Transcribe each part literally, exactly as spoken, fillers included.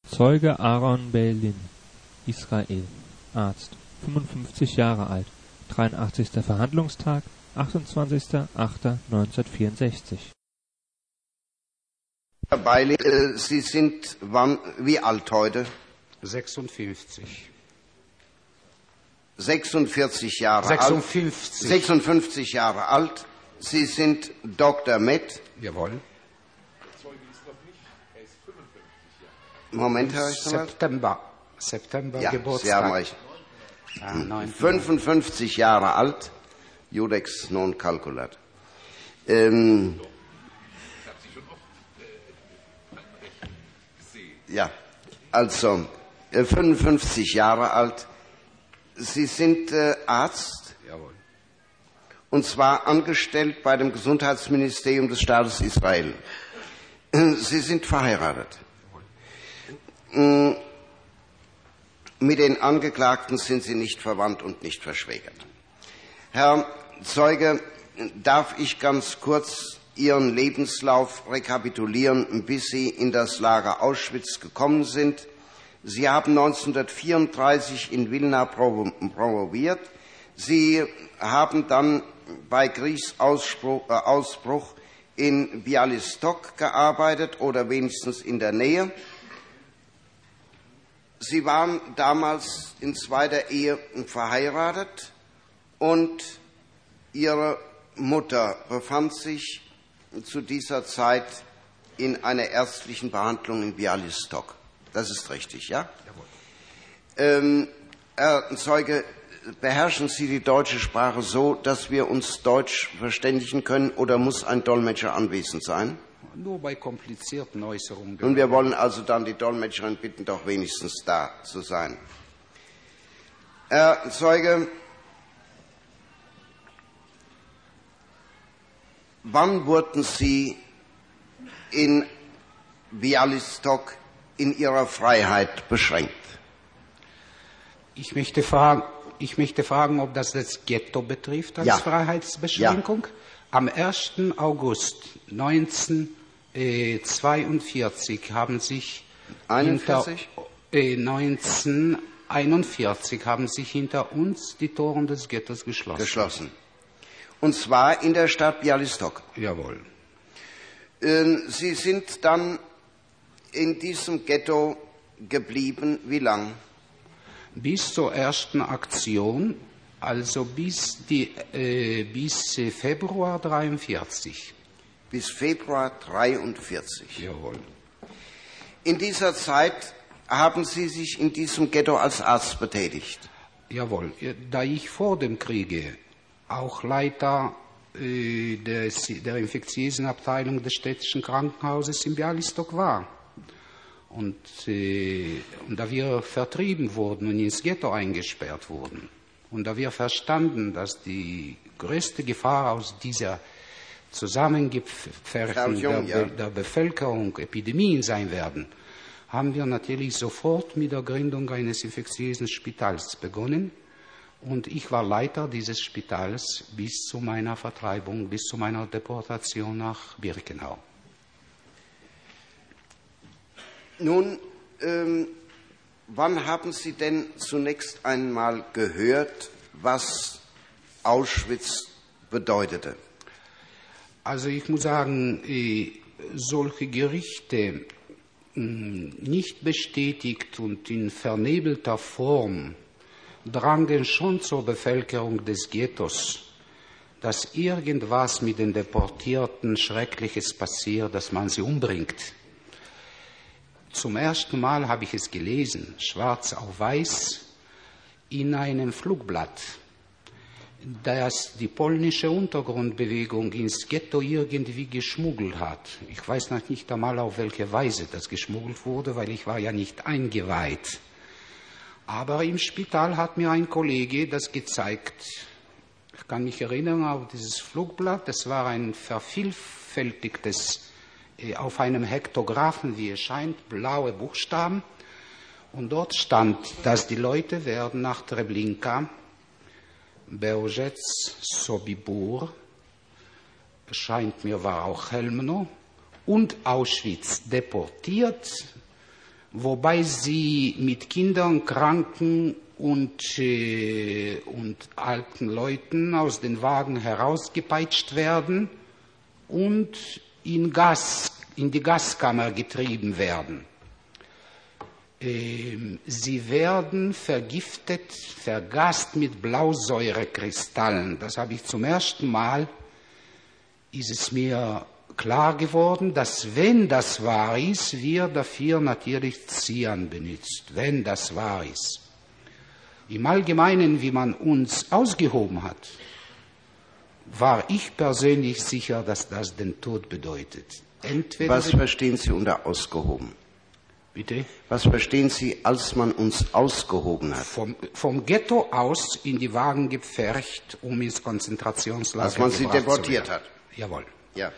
Zeuge Aaron Beilin, Israel, Arzt, fünfundfünfzig Jahre alt, dreiundachtzigster Verhandlungstag, achtundzwanzigster achter neunzehnhundertvierundsechzig. Herr Beilin, äh, Sie sind wann, wie alt heute? sechsundfünfzig. sechsundvierzig Jahre sechsundfünfzig. alt. sechsundfünfzig Jahre alt. Sie sind Doktor Med. Jawohl. Moment, Herr Rechtsanwalt. September. September Ja, Geburtstag. Sie haben recht. Ja, neun- fünfundfünfzig Jahre alt. Judex non calculat. Ähm, ja, also äh, fünfundfünfzig Jahre alt. Sie sind äh, Arzt. Jawohl. Und zwar angestellt bei dem Gesundheitsministerium des Staates Israel. Sie sind verheiratet. Mit den Angeklagten sind Sie nicht verwandt und nicht verschwägert. Herr Zeuge, darf ich ganz kurz Ihren Lebenslauf rekapitulieren, bis Sie in das Lager Auschwitz gekommen sind. Sie haben neunzehnhundertvierunddreißig in Wilna promoviert. Sie haben dann bei Kriegsausbruch in Bialystok gearbeitet oder wenigstens in der Nähe. Sie waren damals in zweiter Ehe verheiratet und Ihre Mutter befand sich zu dieser Zeit in einer ärztlichen Behandlung in Bialystok. Das ist richtig, ja? Ähm, Herr Zeuge, beherrschen Sie die deutsche Sprache so, dass wir uns Deutsch verständigen können, oder muss ein Dolmetscher anwesend sein? Nur bei komplizierten Äußerungen. Und wir wollen also dann die Dolmetscherin bitten, doch wenigstens da zu sein. Herr Zeuge, wann wurden Sie in Bialystok in Ihrer Freiheit beschränkt? Ich möchte fragen, ich möchte fragen, ob das das Ghetto betrifft als Ja. Freiheitsbeschränkung. Ja. Am ersten August neunzehnhundertzweiundvierzig haben sich einundvierzig? Hinter, äh, neunzehnhunderteinundvierzig haben sich hinter uns die Toren des Ghettos geschlossen. Geschlossen. Und zwar in der Stadt Bialystok. Jawohl. Ähm, Sie sind dann in diesem Ghetto geblieben. Wie lang? Bis zur ersten Aktion, also bis, die, äh, bis äh, Februar dreiundvierzig. Bis Februar dreiundvierzig. Jawohl. In dieser Zeit haben Sie sich in diesem Ghetto als Arzt betätigt. Jawohl. Da ich vor dem Kriege auch Leiter äh, des, der infektiösen Abteilung des städtischen Krankenhauses in Bialystok war. Und, äh, und da wir vertrieben wurden und ins Ghetto eingesperrt wurden und da wir verstanden, dass die größte Gefahr aus dieser Zusammengepferchen der, ja. Be- der Bevölkerung Epidemien sein werden, haben wir natürlich sofort mit der Gründung eines infektiösen Spitals begonnen. Und ich war Leiter dieses Spitals bis zu meiner Vertreibung, bis zu meiner Deportation nach Birkenau. Nun, ähm, wann haben Sie denn zunächst einmal gehört, was Auschwitz bedeutete? Also ich muss sagen, äh, solche Gerichte mh, nicht bestätigt und in vernebelter Form drangen schon zur Bevölkerung des Ghettos, dass irgendwas mit den Deportierten Schreckliches passiert, dass man sie umbringt. Zum ersten Mal habe ich es gelesen, schwarz auf weiß, in einem Flugblatt, das die polnische Untergrundbewegung ins Ghetto irgendwie geschmuggelt hat. Ich weiß noch nicht einmal, auf welche Weise das geschmuggelt wurde, weil ich war ja nicht eingeweiht. Aber im Spital hat mir ein Kollege das gezeigt. Ich kann mich erinnern auf dieses Flugblatt. Das war ein vervielfältigtes, auf einem Hektographen, wie es scheint, blaue Buchstaben. Und dort stand, dass die Leute werden nach Treblinka, Bełżec, Sobibór, scheint mir war auch Chełmno, und Auschwitz deportiert, wobei sie mit Kindern, Kranken und, äh, und alten Leuten aus den Wagen herausgepeitscht werden und in, Gas, in die Gaskammer getrieben werden. Ähm, sie werden vergiftet, vergast mit Blausäurekristallen. Das habe ich zum ersten Mal, ist es mir klar geworden, dass, wenn das wahr ist, wir dafür natürlich Cyan benutzt, wenn das wahr ist. Im Allgemeinen, wie man uns ausgehoben hat, war ich persönlich sicher, dass das den Tod bedeutet. Entweder Was verstehen Sie unter ausgehoben? Bitte? Was verstehen Sie, als man uns ausgehoben hat? Vom, vom Ghetto aus in die Wagen gepfercht, um ins Konzentrationslager Als man sie gebracht deportiert zu werden. hat. Jawohl. Ja.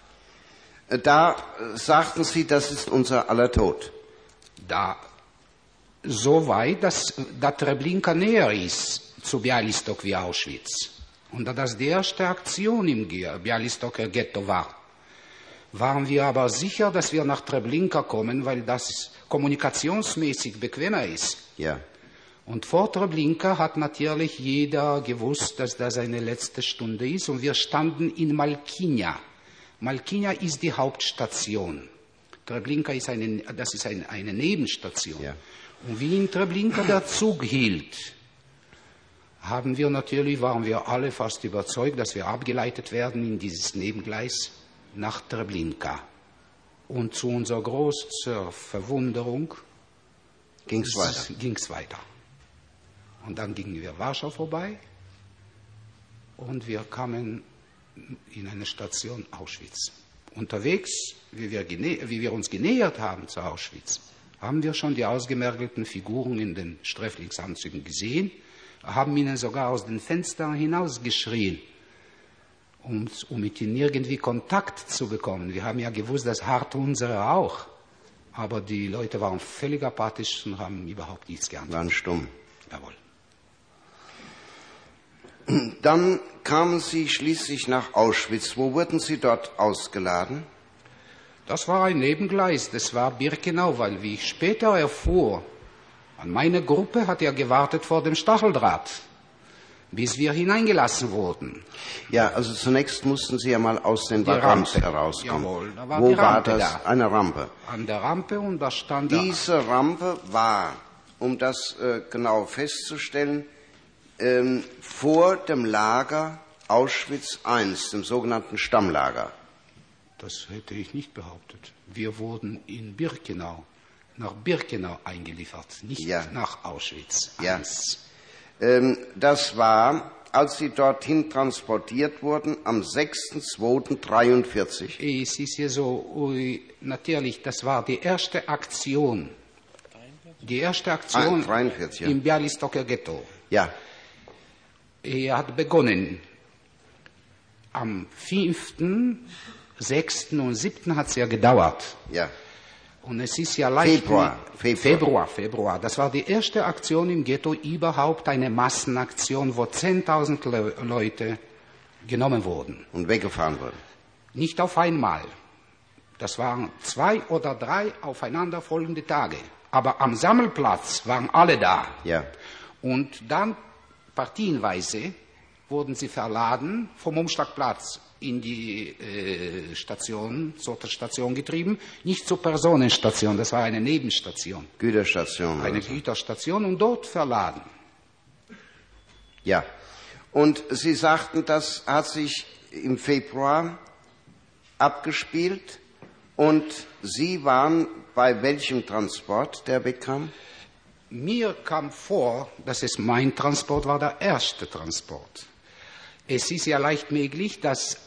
Da äh, sagten Sie, das ist unser aller Tod. Da so weit, dass, dass Treblinka näher ist zu Białystok wie Auschwitz. Und da das die erste Aktion im Bialystoker Ghetto war, waren wir aber sicher, dass wir nach Treblinka kommen, weil das kommunikationsmäßig bequemer ist. Ja. Und vor Treblinka hat natürlich jeder gewusst, dass das eine letzte Stunde ist. Und wir standen in Malkinia. Malkinia ist die Hauptstation. Treblinka ist eine, das ist eine, eine Nebenstation. Ja. Und wie in Treblinka der Zug hielt, haben wir natürlich, waren wir alle fast überzeugt, dass wir abgeleitet werden in dieses Nebengleis nach Treblinka. Und zu unserer großen Verwunderung Ging es weiter. ging's weiter. Und dann gingen wir Warschau vorbei und wir kamen in eine Station Auschwitz. Unterwegs, wie wir, wie wir uns genähert haben zu Auschwitz, haben wir schon die ausgemergelten Figuren in den Sträflingsanzügen gesehen, haben ihnen sogar aus den Fenstern hinausgeschrien, um, um mit ihnen irgendwie Kontakt zu bekommen. Wir haben ja gewusst, das hart unsere auch. Aber die Leute waren völlig apathisch und haben überhaupt nichts geantwortet. Waren stumm. Jawohl. Dann kamen Sie schließlich nach Auschwitz. Wo wurden Sie dort ausgeladen? Das war ein Nebengleis, das war Birkenau, weil, wie ich später erfuhr, an meine Gruppe hat er gewartet vor dem Stacheldraht, bis wir hineingelassen wurden. Ja, also zunächst mussten Sie ja mal aus den Die Waggons Rampe. herauskommen. Jawohl, da war Wo die war Rampe das? da. Eine Rampe. An der Rampe und da stand da. Diese Rampe war, um das äh, genau festzustellen, ähm, vor dem Lager Auschwitz eins, dem sogenannten Stammlager. Das hätte ich nicht behauptet. Wir wurden in Birkenau, nach Birkenau eingeliefert, nicht Ja. nach Auschwitz Ja. eins. Ähm, das war, als Sie dorthin transportiert wurden, am sechster zweiter dreiundvierzig. Es ist ja so, ui, natürlich, das war die erste Aktion. Die erste Aktion Ah, dreiundvierzig, ja. im Bialystoker Ghetto. Ja, Er hat begonnen am fünften, sechsten und siebten hat es ja gedauert. ja. Und es ist ja leicht. Februar, Februar. Februar, Februar. Das war die erste Aktion im Ghetto, überhaupt eine Massenaktion, wo zehntausend Le Leute genommen wurden. Und weggefahren wurden. Nicht auf einmal. Das waren zwei oder drei aufeinanderfolgende Tage. Aber am Sammelplatz waren alle da. Ja. Und dann partienweise wurden sie verladen vom Umschlagplatz in die äh, Station, zur Station getrieben, nicht zur Personenstation, das war eine Nebenstation, Güterstation. eine also. Güterstation und dort verladen. Ja. Und Sie sagten, das hat sich im Februar abgespielt und Sie waren bei welchem Transport, der wegkam? Mir kam vor, dass es mein Transport war, der erste Transport. Es ist ja leicht möglich, dass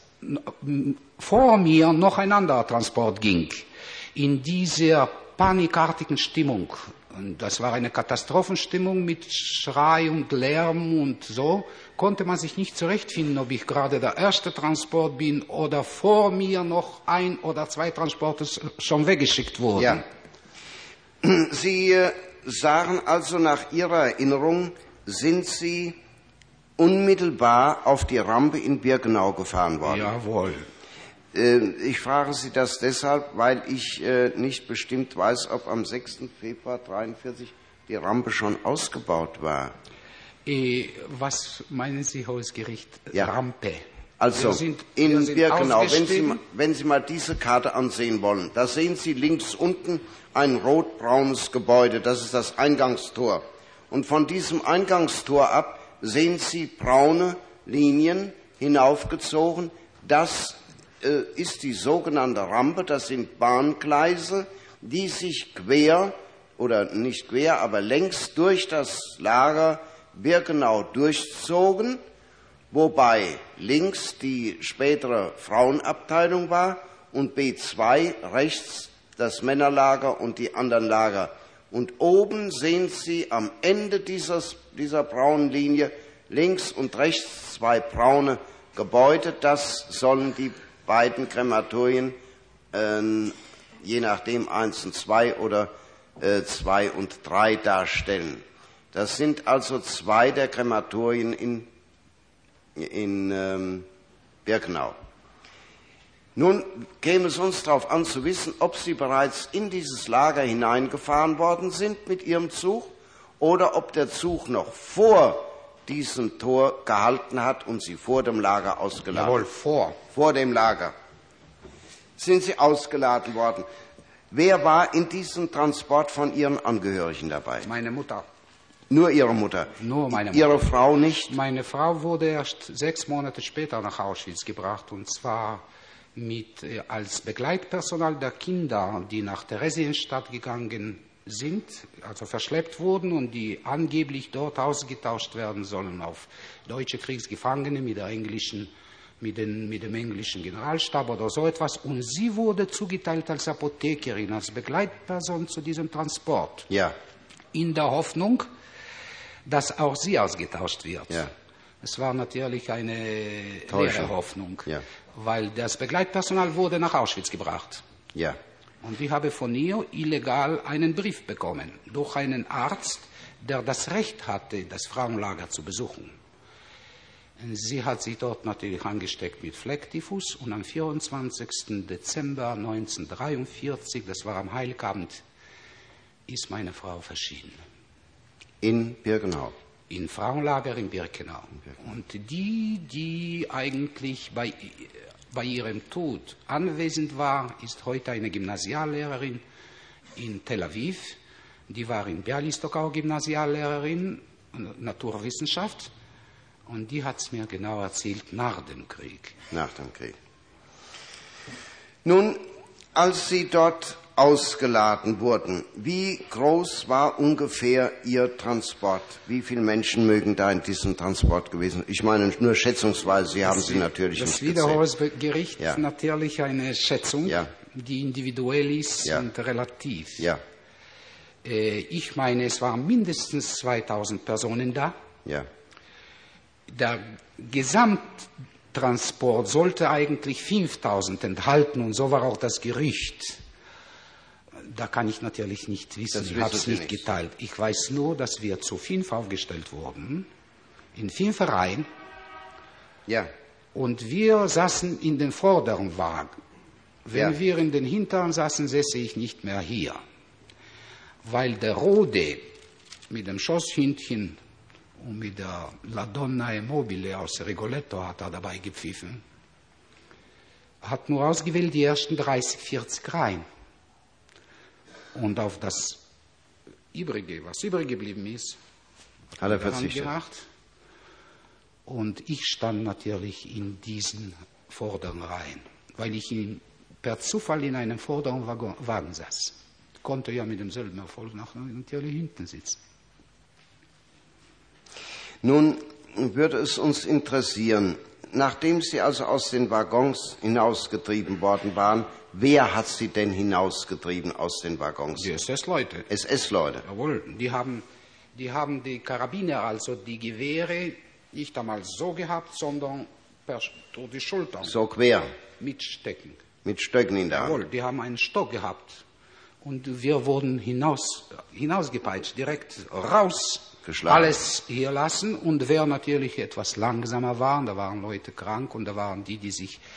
vor mir noch ein anderer Transport ging. In dieser panikartigen Stimmung. Und das war eine Katastrophenstimmung mit Schrei und Lärm und so. Konnte man sich nicht zurechtfinden, ob ich gerade der erste Transport bin oder vor mir noch ein oder zwei Transporte schon weggeschickt wurden. Ja. Sie äh, sagen also, nach Ihrer Erinnerung sind Sie unmittelbar auf die Rampe in Birkenau gefahren worden. Jawohl. Ich frage Sie das deshalb, weil ich nicht bestimmt weiß, ob am sechsten Februar neunzehnhundertdreiundvierzig die Rampe schon ausgebaut war. Was meinen Sie, Hohes Gericht? Ja. Rampe. Also sind, in Birkenau, wenn Sie, wenn Sie mal diese Karte ansehen wollen, da sehen Sie links unten ein rotbraunes Gebäude, das ist das Eingangstor. Und von diesem Eingangstor ab sehen Sie braune Linien hinaufgezogen. Das äh, ist die sogenannte Rampe, das sind Bahngleise, die sich quer, oder nicht quer, aber längs durch das Lager Birkenau durchzogen, wobei links die spätere Frauenabteilung war und B zwei rechts das Männerlager und die anderen Lager. Und oben sehen Sie am Ende dieses, dieser braunen Linie links und rechts zwei braune Gebäude. Das sollen die beiden Krematorien, äh, je nachdem eins und zwei oder äh, zwei und drei darstellen. Das sind also zwei der Krematorien in, in ähm, Birkenau. Nun käme es uns darauf an zu wissen, ob Sie bereits in dieses Lager hineingefahren worden sind mit Ihrem Zug oder ob der Zug noch vor diesem Tor gehalten hat und Sie vor dem Lager ausgeladen. Jawohl, vor. Vor dem Lager sind Sie ausgeladen worden. Wer war in diesem Transport von Ihren Angehörigen dabei? Meine Mutter. Nur Ihre Mutter? Nur meine Mutter. Ihre Frau nicht? Meine Frau wurde erst sechs Monate später nach Auschwitz gebracht, und zwar mit, äh, als Begleitpersonal der Kinder, die nach Theresienstadt gegangen sind, also verschleppt wurden und die angeblich dort ausgetauscht werden sollen auf deutsche Kriegsgefangene mit, der englischen, mit, den, mit dem englischen Generalstab oder so etwas. Und sie wurde zugeteilt als Apothekerin, als Begleitperson zu diesem Transport. Ja. In der Hoffnung, dass auch sie ausgetauscht wird. Ja. Es war natürlich eine Täuschung. leere Hoffnung, Ja. weil das Begleitpersonal wurde nach Auschwitz gebracht. Ja. Und ich habe von ihr illegal einen Brief bekommen, durch einen Arzt, der das Recht hatte, das Frauenlager zu besuchen. Sie hat sich dort natürlich angesteckt mit Flecktyphus und am vierundzwanzigsten Dezember neunzehnhundertdreiundvierzig, das war am Heiligabend, ist meine Frau verschieden. In Birkenau? In Frauenlager in Birkenau. Und die, die eigentlich bei, bei ihrem Tod anwesend war, ist heute eine Gymnasiallehrerin in Tel Aviv. Die war in Bialystok auch Gymnasiallehrerin, Naturwissenschaft. Und die hat es mir genau erzählt nach dem Krieg. Nach dem Krieg. Nun, als Sie dort ausgeladen wurden, wie groß war ungefähr Ihr Transport? Wie viele Menschen mögen da in diesem Transport gewesen sein? Ich meine nur schätzungsweise, Sie haben sie natürlich nicht gezählt. Das Wiederholungsgericht Ja. natürlich eine Schätzung, Ja. die individuell ist Ja. und relativ. Ja, Äh, ich meine, es waren mindestens zweitausend Personen da. ja, Der Gesamttransport sollte eigentlich fünftausend enthalten, und so war auch das Gerücht. Da kann ich natürlich nicht wissen, Das ich habe wissen es Sie nicht nicht. geteilt. Ich weiß nur, dass wir zu fünf aufgestellt wurden, in fünf Reihen, ja, und wir saßen in den vorderen Wagen. Wenn Ja. wir in den hinteren saßen, säße ich nicht mehr hier, weil der Rode mit dem Schosshündchen und mit der La Donna e Mobile aus Rigoletto hat er dabei gepfiffen, hat nur ausgewählt die ersten dreißig, vierzig Reihen. Und auf das Übrige, was übrig geblieben ist, hat er daran verzichtet. gemacht. Und ich stand natürlich in diesen vorderen Reihen, weil ich in, per Zufall in einem vorderen Wagen, Wagen saß. Konnte ja mit demselben Erfolg nach, natürlich hinten sitzen. Nun würde es uns interessieren, nachdem Sie also aus den Waggons hinausgetrieben worden waren, wer hat Sie denn hinausgetrieben aus den Waggons? Die S S-Leute. S S-Leute. Jawohl, die haben, die haben die Karabiner, also die Gewehre, nicht einmal so gehabt, sondern per, durch die Schultern So quer, mit Stecken. mit Stöcken in der Hand. Jawohl, die haben einen Stock gehabt. Und wir wurden hinaus, hinausgepeitscht, direkt raus, Geschlagen. alles hier lassen. Und wer natürlich etwas langsamer war, da waren Leute krank und da waren die, die sich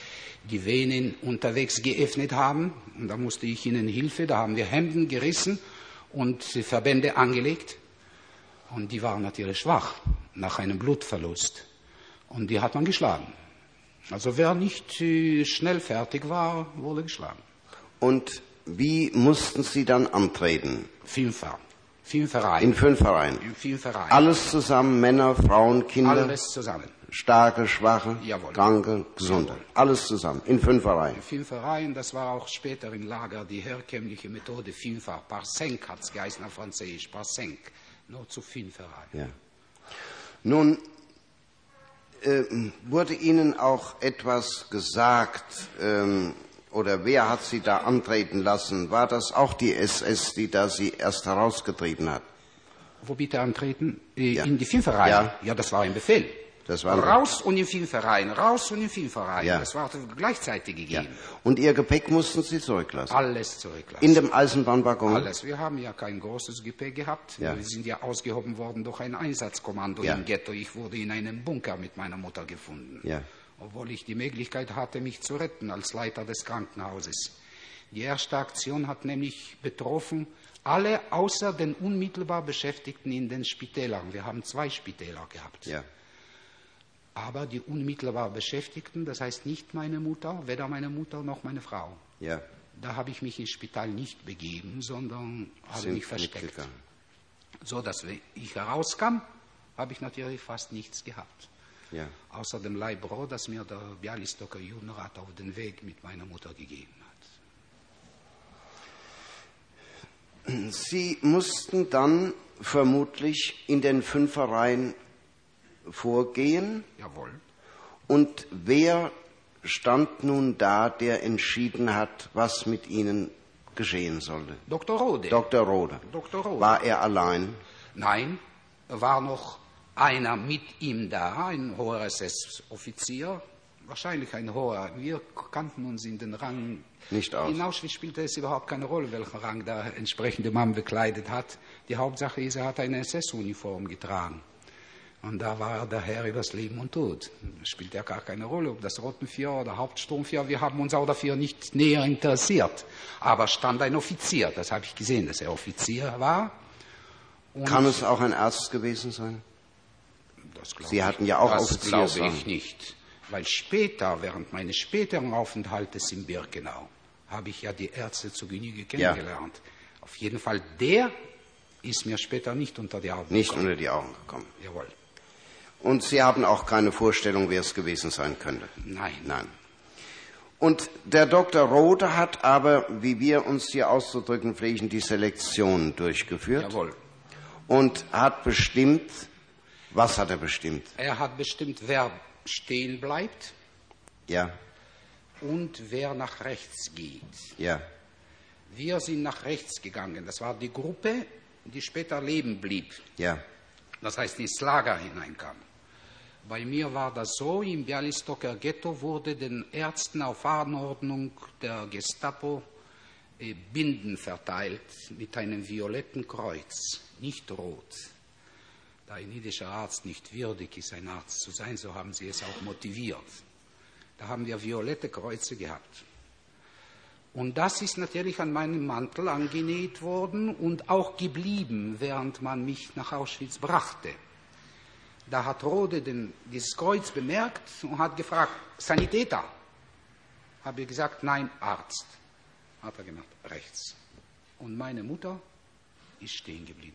die Venen unterwegs geöffnet haben. Und da musste ich ihnen Hilfe, da haben wir Hemden gerissen und Verbände angelegt. Und die waren natürlich schwach nach einem Blutverlust. Und die hat man geschlagen. Also wer nicht äh, schnell fertig war, wurde geschlagen. Und wie mussten Sie dann antreten? Fünfer. Fünfereien. In Fünfereien. In Fünfereien. Alles zusammen, Männer, Frauen, Kinder? Alles zusammen. Starke, Schwache, Jawohl. Kranke, Gesunde. Jawohl. Alles zusammen, in Fünfereien. In Fünfereien, das war auch später im Lager die herkömmliche Methode Fünfer. Par cinq hat es geheißen auf Französisch, par cinq. Nur zu Fünfereien. Ja. Nun, äh, wurde Ihnen auch etwas gesagt, ähm, oder wer hat Sie da antreten lassen? War das auch die S S, die da Sie erst herausgetrieben hat? Wo bitte antreten? Äh, Ja. In die Fünfereien? Ja. Ja, das war ein Befehl. Das war raus und in Fünfereien, raus und in Fünfereien. Ja. Das war gleichzeitig gegeben. Ja. Und Ihr Gepäck mussten Sie zurücklassen? Alles zurücklassen. In dem Eisenbahnwaggon? Alles. Wir haben ja kein großes Gepäck gehabt. Ja. Wir sind ja ausgehoben worden durch ein Einsatzkommando Ja. im Ghetto. Ich wurde in einem Bunker mit meiner Mutter gefunden. Ja. Obwohl ich die Möglichkeit hatte, mich zu retten als Leiter des Krankenhauses. Die erste Aktion hat nämlich betroffen alle außer den unmittelbar Beschäftigten in den Spitälern. Wir haben zwei Spitäler gehabt. Ja. Aber die unmittelbar Beschäftigten, das heißt nicht meine Mutter, weder meine Mutter noch meine Frau. Ja. Da habe ich mich ins Spital nicht begeben, sondern habe Sind mich versteckt. mitgegangen. So dass wenn ich herauskam, habe ich natürlich fast nichts gehabt. Ja. Außer dem Leibbrot, das mir der Bialystoker Judenrat auf den Weg mit meiner Mutter gegeben hat. Sie mussten dann vermutlich in den Fünfereien vorgehen. Jawohl. Und wer stand nun da, der entschieden hat, was mit Ihnen geschehen sollte? Doktor Rode. Doktor Rode. Doktor Rode. War er allein? Nein, war noch einer mit ihm da, ein hoher S S-Offizier, wahrscheinlich ein hoher. Wir kannten uns in den Rang nicht aus. In Auschwitz spielte es überhaupt keine Rolle, welchen Rang der entsprechende Mann bekleidet hat. Die Hauptsache ist, er hat eine S S-Uniform getragen. Und da war der Herr übers Leben und Tod. Das spielt ja gar keine Rolle, ob das Rotenvier oder Hauptsturmvier. Wir haben uns auch dafür nicht näher interessiert. Aber stand ein Offizier, das habe ich gesehen, dass er Offizier war. Und Kann es auch ein Arzt gewesen sein? das glaub Sie ich, hatten ja auch das Offiziersrang. glaube ich nicht. Weil später, während meines späteren Aufenthaltes in Birkenau, habe ich ja die Ärzte zu Genüge kennengelernt. Ja. Auf jeden Fall, der ist mir später nicht unter die Augen Nicht gekommen. unter die Augen gekommen. Jawohl. Und Sie haben auch keine Vorstellung, wer es gewesen sein könnte? Nein. Nein. Und der Doktor Rode hat aber, wie wir uns hier auszudrücken pflegen, die Selektion durchgeführt. Jawohl. Und hat bestimmt, was hat er bestimmt? Er hat bestimmt, wer stehen bleibt. Ja. Und wer nach rechts geht. Ja. Wir sind nach rechts gegangen. Das war die Gruppe, die später leben blieb. Ja. Das heißt, ins Lager hineinkam. Bei mir war das so, im Bialystoker Ghetto wurde den Ärzten auf Anordnung der Gestapo äh, Binden verteilt mit einem violetten Kreuz, nicht rot. Da ein jüdischer Arzt nicht würdig ist, ein Arzt zu sein, so haben sie es auch motiviert. Da haben wir violette Kreuze gehabt. Und das ist natürlich an meinem Mantel angenäht worden und auch geblieben, während man mich nach Auschwitz brachte. Da hat Rode den, dieses Kreuz bemerkt und hat gefragt, Sanitäter? Habe ich gesagt, nein, Arzt. Hat er gemacht, rechts. Und meine Mutter ist stehen geblieben.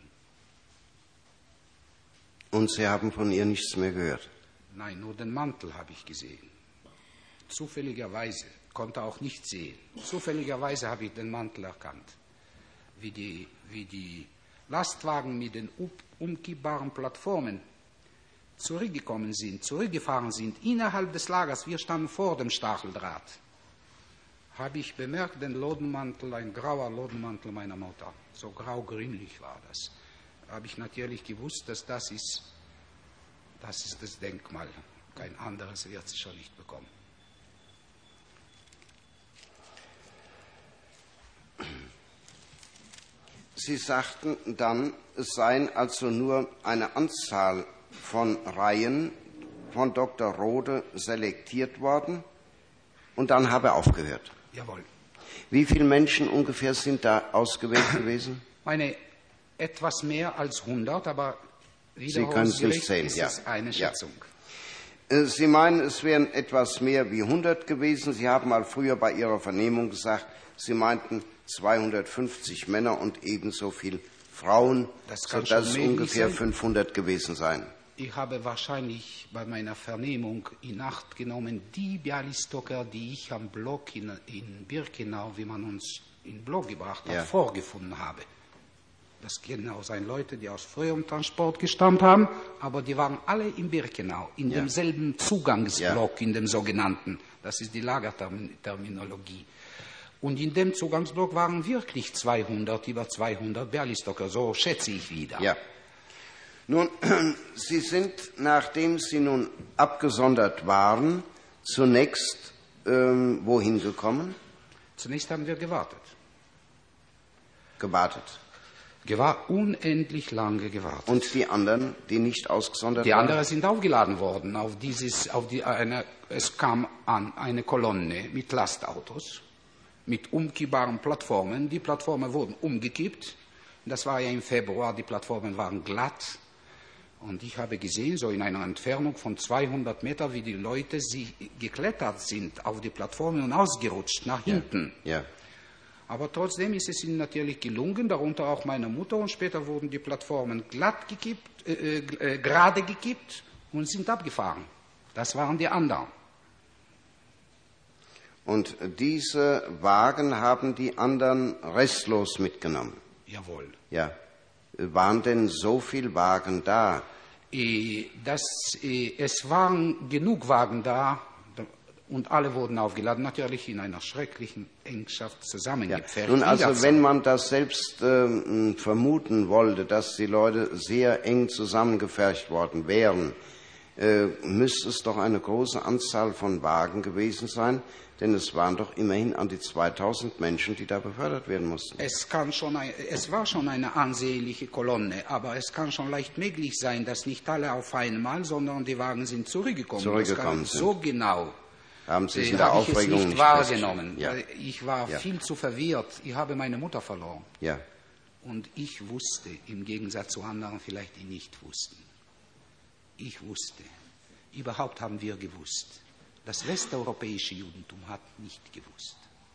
Und Sie haben von ihr nichts mehr gehört? Nein, nur den Mantel habe ich gesehen. Zufälligerweise, konnte auch nicht sehen. Zufälligerweise habe ich den Mantel erkannt. Wie die, wie die Lastwagen mit den umkippbaren Plattformen zurückgekommen sind, zurückgefahren sind, innerhalb des Lagers, wir standen vor dem Stacheldraht, habe ich bemerkt, den Lodenmantel, ein grauer Lodenmantel meiner Mutter. So grau-grünlich war das. Da habe ich natürlich gewusst, dass das ist, das ist das Denkmal. Kein anderes wird sie schon nicht bekommen. Sie sagten dann, es seien also nur eine Anzahl von Reihen von Doktor Rode selektiert worden und dann habe er aufgehört. Jawohl. Wie viele Menschen ungefähr sind da ausgewählt gewesen? Meine etwas mehr als hundert, aber Sie können es nicht zählen, ist ja. es eine Schätzung. Ja. Sie meinen, es wären etwas mehr wie hundert gewesen. Sie haben mal früher bei Ihrer Vernehmung gesagt, Sie meinten zweihundertfünfzig Männer und ebenso viel Frauen, Das kann sodass es schon ungefähr sein. fünfhundert gewesen sein. Ich habe wahrscheinlich bei meiner Vernehmung in Acht genommen, die Bialystoker, die ich am Block in, in Birkenau, wie man uns in Block gebracht hat, Ja. vorgefunden habe. Das genau sein Leute, die aus früherem Transport gestammt haben, aber die waren alle in Birkenau, in Ja. demselben Zugangsblock, Ja. in dem sogenannten. Das ist die Lagerterminologie. Und in dem Zugangsblock waren wirklich zweihundert, über zweihundert Bialystoker, so schätze ich wieder. Ja. Nun, Sie sind, nachdem Sie nun abgesondert waren, zunächst ähm, wohin gekommen? Zunächst haben wir gewartet. Gewartet. Gewahr unendlich lange gewartet. Und die anderen, die nicht ausgesondert Die waren? anderen sind aufgeladen worden auf dieses, auf die, eine, es kam an eine Kolonne mit Lastautos, mit umkippbaren Plattformen. Die Plattformen wurden umgekippt. Das war ja im Februar, die Plattformen waren glatt. Und ich habe gesehen, so in einer Entfernung von zweihundert Meter, wie die Leute sie geklettert sind auf die Plattformen und ausgerutscht nach hinten. Ja. Aber trotzdem ist es ihnen natürlich gelungen, darunter auch meine Mutter, und später wurden die Plattformen glatt gekippt, äh, äh, gerade gekippt und sind abgefahren. Das waren die anderen. Und diese Wagen haben die anderen restlos mitgenommen? Jawohl. Ja. Waren denn so viele Wagen da? Äh, das, äh, es waren genug Wagen da und alle wurden aufgeladen, natürlich in einer schrecklichen Engschaft Ja. zusammengepfercht. Nun, also Niederzahl. wenn man das selbst ähm, vermuten wollte, dass die Leute sehr eng zusammengefercht worden wären, äh, müsste es doch eine große Anzahl von Wagen gewesen sein, denn es waren doch immerhin an die zweitausend Menschen, die da befördert werden mussten. Es, kann schon ein, es war schon eine ansehnliche Kolonne, aber es kann schon leicht möglich sein, dass nicht alle auf einmal, sondern die Wagen sind zurückgekommen. Zurückgekommen das kann, sind. So genau Haben Sie es äh, in der habe ich es Aufregung nicht nicht wahrgenommen. Ja. Weil Ich war Ja. viel zu verwirrt. Ich habe meine Mutter verloren. Ja. Und ich wusste, im Gegensatz zu anderen vielleicht, die nicht wussten. Ich wusste. Überhaupt haben wir gewusst. Das westeuropäische Judentum hat nicht gewusst.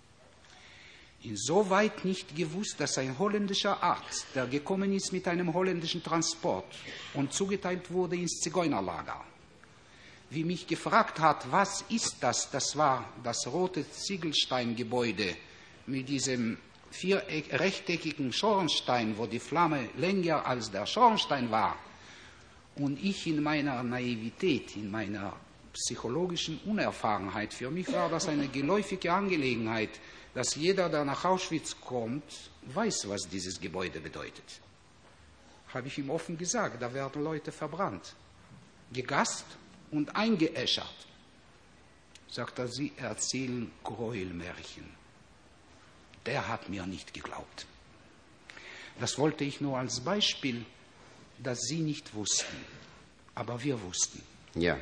Insoweit nicht gewusst, dass ein holländischer Arzt, der gekommen ist mit einem holländischen Transport und zugeteilt wurde ins Zigeunerlager, wie mich gefragt hat, was ist das? Das war das rote Ziegelsteingebäude mit diesem viereck, rechteckigen Schornstein, wo die Flamme länger als der Schornstein war. Und ich in meiner Naivität, in meiner psychologischen Unerfahrenheit, für mich war das eine geläufige Angelegenheit, dass jeder, der nach Auschwitz kommt, weiß, was dieses Gebäude bedeutet. Habe ich ihm offen gesagt, da werden Leute verbrannt, gegast und eingeäschert. Sagt er, Sie erzählen Gräuelmärchen. Der hat mir nicht geglaubt. Das wollte ich nur als Beispiel, dass Sie nicht wussten, aber wir wussten. Ja.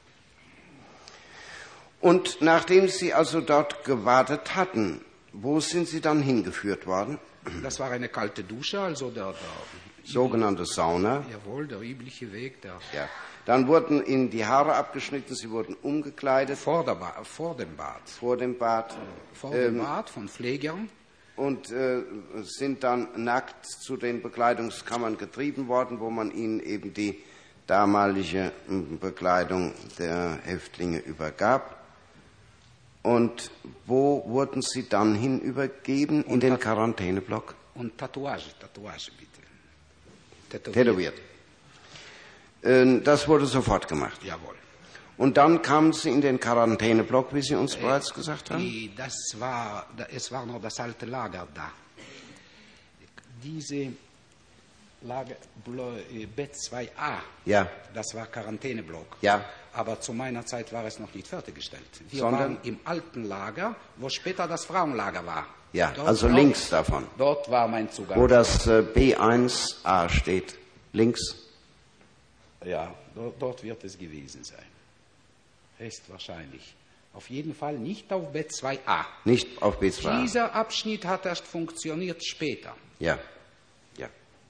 Und nachdem Sie also dort gewartet hatten, wo sind Sie dann hingeführt worden? Das war eine kalte Dusche, also der, der Sogenannte Sauna. jawohl, der übliche Weg, der Ja. Dann wurden Ihnen die Haare abgeschnitten, Sie wurden umgekleidet vor, der ba vor dem Bad. vor dem Bad Vor dem Bad von Pflegern. und äh, sind dann nackt zu den Bekleidungskammern getrieben worden, wo man Ihnen eben die damalige m, Bekleidung der Häftlinge übergab. Und wo wurden Sie dann hinübergeben? In Und den hat- Quarantäneblock? Und Tatouage, Tatouage bitte. Tätowiert. Tätowiert. Äh, Das wurde sofort gemacht. Jawohl. Und dann kamen Sie in den Quarantäneblock, wie Sie uns bereits gesagt haben? Die, das war, da- es war noch das alte Lager da. Diese Lager, Blo- äh, B zwei A, Ja, das war Quarantäneblock. ja. Aber zu meiner Zeit war es noch nicht fertiggestellt. Wir Sondern? waren im alten Lager, wo später das Frauenlager war. Ja, Dort- also dort- links davon, Dort war mein Zugang. wo das äh, B eins A steht. Links? Ja, dort, dort wird es gewesen sein. Höchstwahrscheinlich. Auf jeden Fall nicht auf B zwei a. Nicht auf B zwei a. Dieser Abschnitt hat erst funktioniert später. Ja, ja.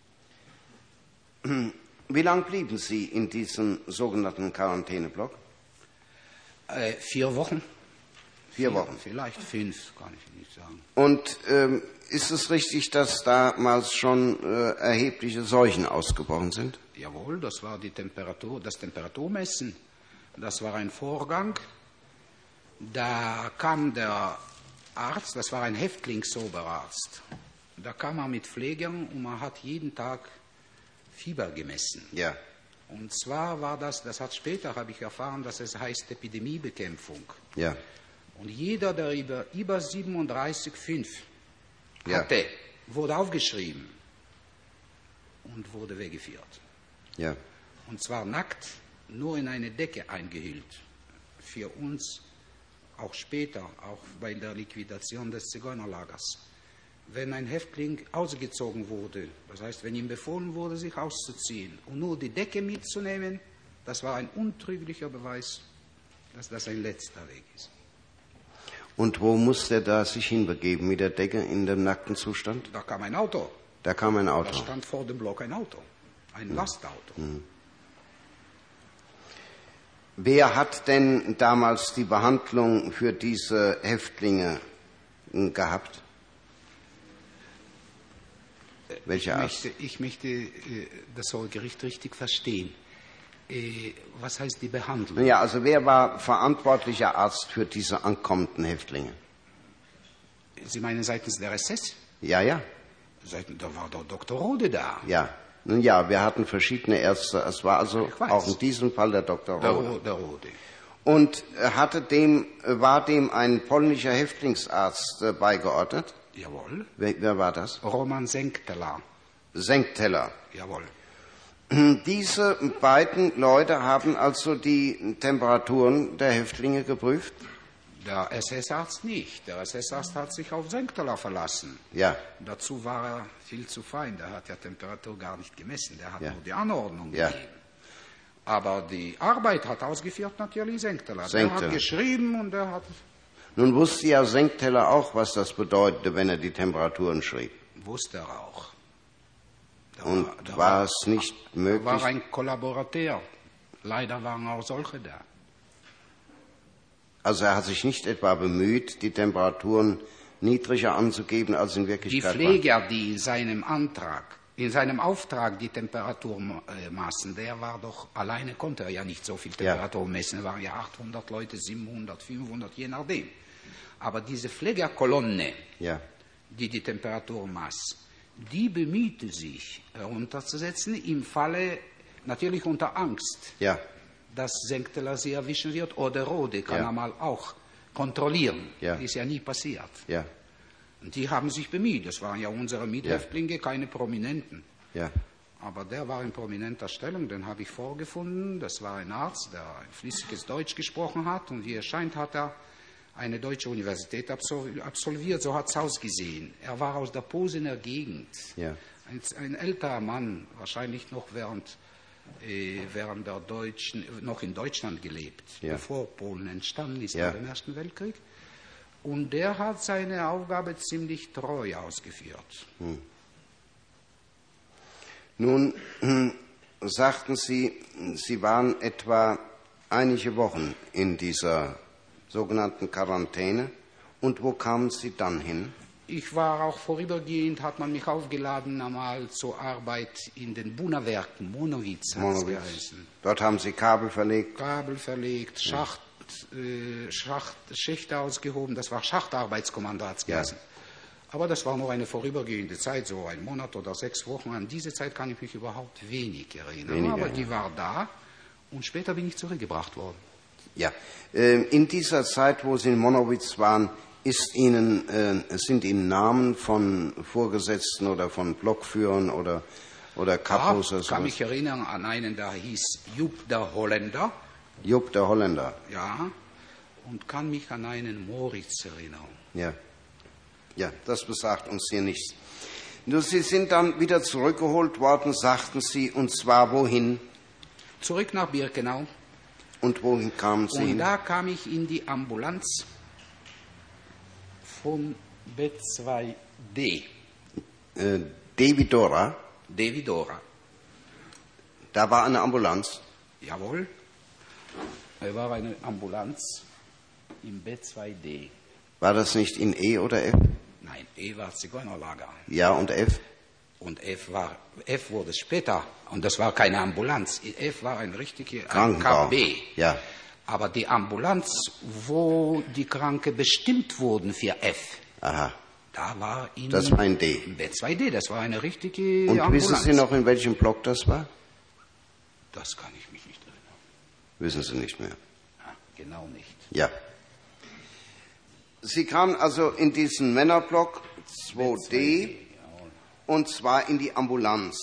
Wie lange blieben Sie in diesem sogenannten Quarantäneblock? Äh, vier Wochen. Vier Wochen. Vielleicht fünf, kann ich nicht sagen. Und ähm, ist es richtig, dass damals schon äh, erhebliche Seuchen ausgebrochen sind? Jawohl, das war die Temperatur, das Temperaturmessen. Das war ein Vorgang. Da kam der Arzt, das war ein Häftlingsoberarzt. Da kam er mit Pflegern und man hat jeden Tag Fieber gemessen. Ja. Und zwar war das, das hat später, habe ich erfahren, dass es heißt Epidemiebekämpfung. Ja. Und jeder, der über, über siebenunddreißig Komma fünf Ja. hatte, wurde aufgeschrieben und wurde weggeführt. Ja. Und zwar nackt, nur in eine Decke eingehüllt. Für uns, auch später, auch bei der Liquidation des Zigeunerlagers. Wenn ein Häftling ausgezogen wurde, das heißt, wenn ihm befohlen wurde, sich auszuziehen und nur die Decke mitzunehmen, das war ein untrüglicher Beweis, dass das ein letzter Weg ist. Und wo musste er da sich hinbegeben mit der Decke in dem nackten Zustand? Da kam ein Auto. Da kam ein Da Auto. stand vor dem Block ein Auto, ein Hm. Lastauto. Hm. Wer hat denn damals die Behandlung für diese Häftlinge gehabt? Welcher ich Arzt? möchte, ich möchte äh, das Hohe Gericht richtig verstehen. Äh, was heißt die Behandlung? Ja, also wer war verantwortlicher Arzt für diese ankommenden Häftlinge? Sie meinen seitens der S S? Ja, ja, Seitens, da war doch Doktor Rode da. ja. Nun ja, wir hatten verschiedene Ärzte. Es war also Ich weiß. auch in diesem Fall der Doktor Der, Rode. Ro- der Rode. Und äh, hatte dem, äh, war dem ein polnischer Häftlingsarzt äh, beigeordnet? Jawohl. Wer, wer war das? Roman Senkteler. Senkteller. Jawohl. Diese beiden Leute haben also die Temperaturen der Häftlinge geprüft? Der S S-Arzt nicht. Der S S-Arzt hat sich auf Senkteler verlassen. Ja, Dazu war er viel zu fein. Der hat ja Temperatur gar nicht gemessen. Der hat Ja. nur die Anordnung Ja. gegeben. Aber die Arbeit hat ausgeführt natürlich Senkteler. Der Senkteler. hat geschrieben und der hat... nun wusste ja Senkteller auch, was das bedeutete, wenn er die Temperaturen schrieb. Wusste er auch. Da Und da war es nicht Er möglich? war ein Kollaborateur. Leider waren auch solche da. Also er hat sich nicht etwa bemüht, die Temperaturen niedriger anzugeben, als in Die Wirklichkeit waren. Pfleger, die in seinem Antrag, in seinem Auftrag die Temperatur äh, maßen, der war doch, alleine konnte er ja nicht so viel Ja. Temperatur messen. Es waren ja achthundert Leute, siebenhundert, fünfhundert, je nachdem. Aber diese Pflegerkolonne, Ja, die die Temperatur maß, die bemühte sich, herunterzusetzen, im Falle natürlich unter Angst, ja, dass Senkteler sie erwischen wird, oder Rode kann Ja. er mal auch kontrollieren. Ja. Ist ja nie passiert. ja, Und die haben sich bemüht. Das waren ja unsere Mithäftlinge, keine Prominenten. ja, Aber der war in prominenter Stellung, den habe ich vorgefunden. Das war ein Arzt, der ein flüssiges Deutsch gesprochen hat. Und wie es scheint, hat er eine deutsche Universität absol- absolviert. So hat es ausgesehen. Er war aus der Posener Gegend. ja, Ein, ein älterer Mann, wahrscheinlich noch während, äh, während der Deutschen, noch in Deutschland gelebt, Ja. bevor Polen entstanden ist Ja. nach dem Ersten Weltkrieg. Und der hat seine Aufgabe ziemlich treu ausgeführt. Nun hm, sagten Sie, Sie waren etwa einige Wochen in dieser sogenannten Quarantäne. Und wo kamen Sie dann hin? Ich war auch vorübergehend, hat man mich aufgeladen, einmal zur Arbeit in den Buna-Werken, Monowitz hat es Monowitz. geheißen. Dort haben Sie Kabel verlegt. Kabel verlegt, Schacht, äh, Schacht, Schächte ausgehoben, das war Schachtarbeitskommando hat es Ja. geheißen. Aber das war nur eine vorübergehende Zeit, so ein Monat oder sechs Wochen. An diese Zeit kann ich mich überhaupt wenig erinnern. Weniger, Aber ja. die war da und später bin ich zurückgebracht worden. Ja, äh, in dieser Zeit, wo Sie in Monowitz waren, ist Ihnen, äh, sind Ihnen Namen von Vorgesetzten oder von Blockführern oder, oder Kapos oder Ich kann sowas? mich erinnern an einen, der hieß Jupp der Holländer, Jupp der Holländer. ja, und kann mich an einen Moritz erinnern. Ja. Ja, das besagt uns hier nichts. Nur Sie sind dann wieder zurückgeholt worden, sagten Sie, und zwar wohin? Zurück nach Birkenau. Und wohin kamen Sie Und hin? da kam ich in die Ambulanz von B zwei D. Äh, Devidora, Devidora. da war eine Ambulanz. Jawohl. Er war eine Ambulanz im B zwei D. War das nicht in E oder F? Nein, E war Zigeunerlager. Ja, und F? Und F war, F wurde später, und das war keine Ambulanz. F war ein richtiger Krankenbau. K B. Ja. Aber die Ambulanz, wo die Kranke bestimmt wurden für F, Aha. da war in Das war ein D. B zwei D. Das war eine richtige Und Ambulanz. wissen Sie noch, in welchem Block das war? Das kann ich mich nicht erinnern. Wissen Sie nicht mehr. Ja, genau nicht. Ja. Sie kamen also in diesen Männerblock zwei D und zwar in die Ambulanz.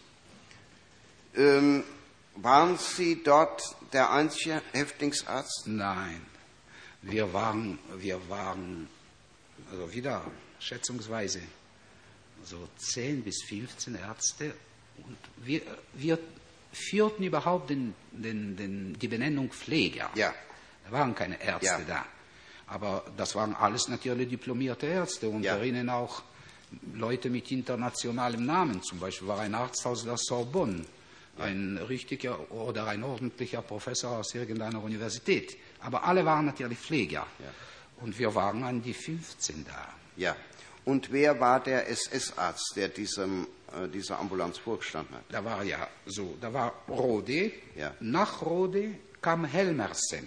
Ähm, waren Sie dort der einzige Häftlingsarzt? Nein, wir waren, wir waren, also wieder schätzungsweise so zehn bis fünfzehn Ärzte und wir, wir führten überhaupt den, den, den, die Benennung Pfleger. Ja. Da waren keine Ärzte Ja. da. Aber das waren alles natürlich diplomierte Ärzte, unter Ja. ihnen auch Leute mit internationalem Namen. Zum Beispiel war ein Arzt aus der Sorbonne, ein richtiger oder ein ordentlicher Professor aus irgendeiner Universität. Aber alle waren natürlich Pfleger. Ja. Und wir waren an die fünfzehn da. Ja. Und wer war der S S-Arzt, der diesem, äh, dieser Ambulanz vorgestanden hat? Da war ja so, da war Rode. Ja. Nach Rode kam Helmersen.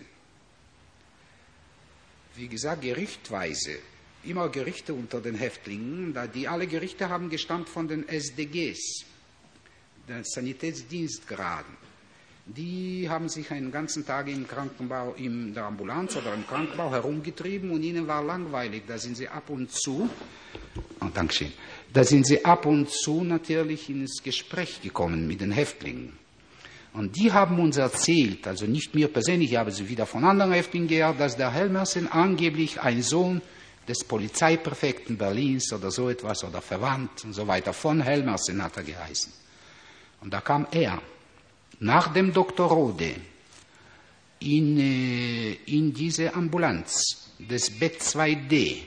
Wie gesagt, gerichtweise. Immer Gerichte unter den Häftlingen, da die alle Gerichte haben gestammt von den S D Gs, den Sanitätsdienstgraden. Die haben sich einen ganzen Tag im Krankenbau, in der Ambulanz oder im Krankenbau herumgetrieben und ihnen war langweilig. Da sind sie ab und zu, oh, Dankeschön, da sind sie ab und zu natürlich ins Gespräch gekommen mit den Häftlingen. Und die haben uns erzählt, also nicht mir persönlich, ich habe sie wieder von anderen Häftlingen gehört, dass der Helmersen angeblich ein Sohn des Polizeipräfekten Berlins oder so etwas oder verwandt und so weiter, von Helmersen hat er geheißen. Und da kam er, nach dem Doktor Rode, in, äh, in diese Ambulanz des B zwei D.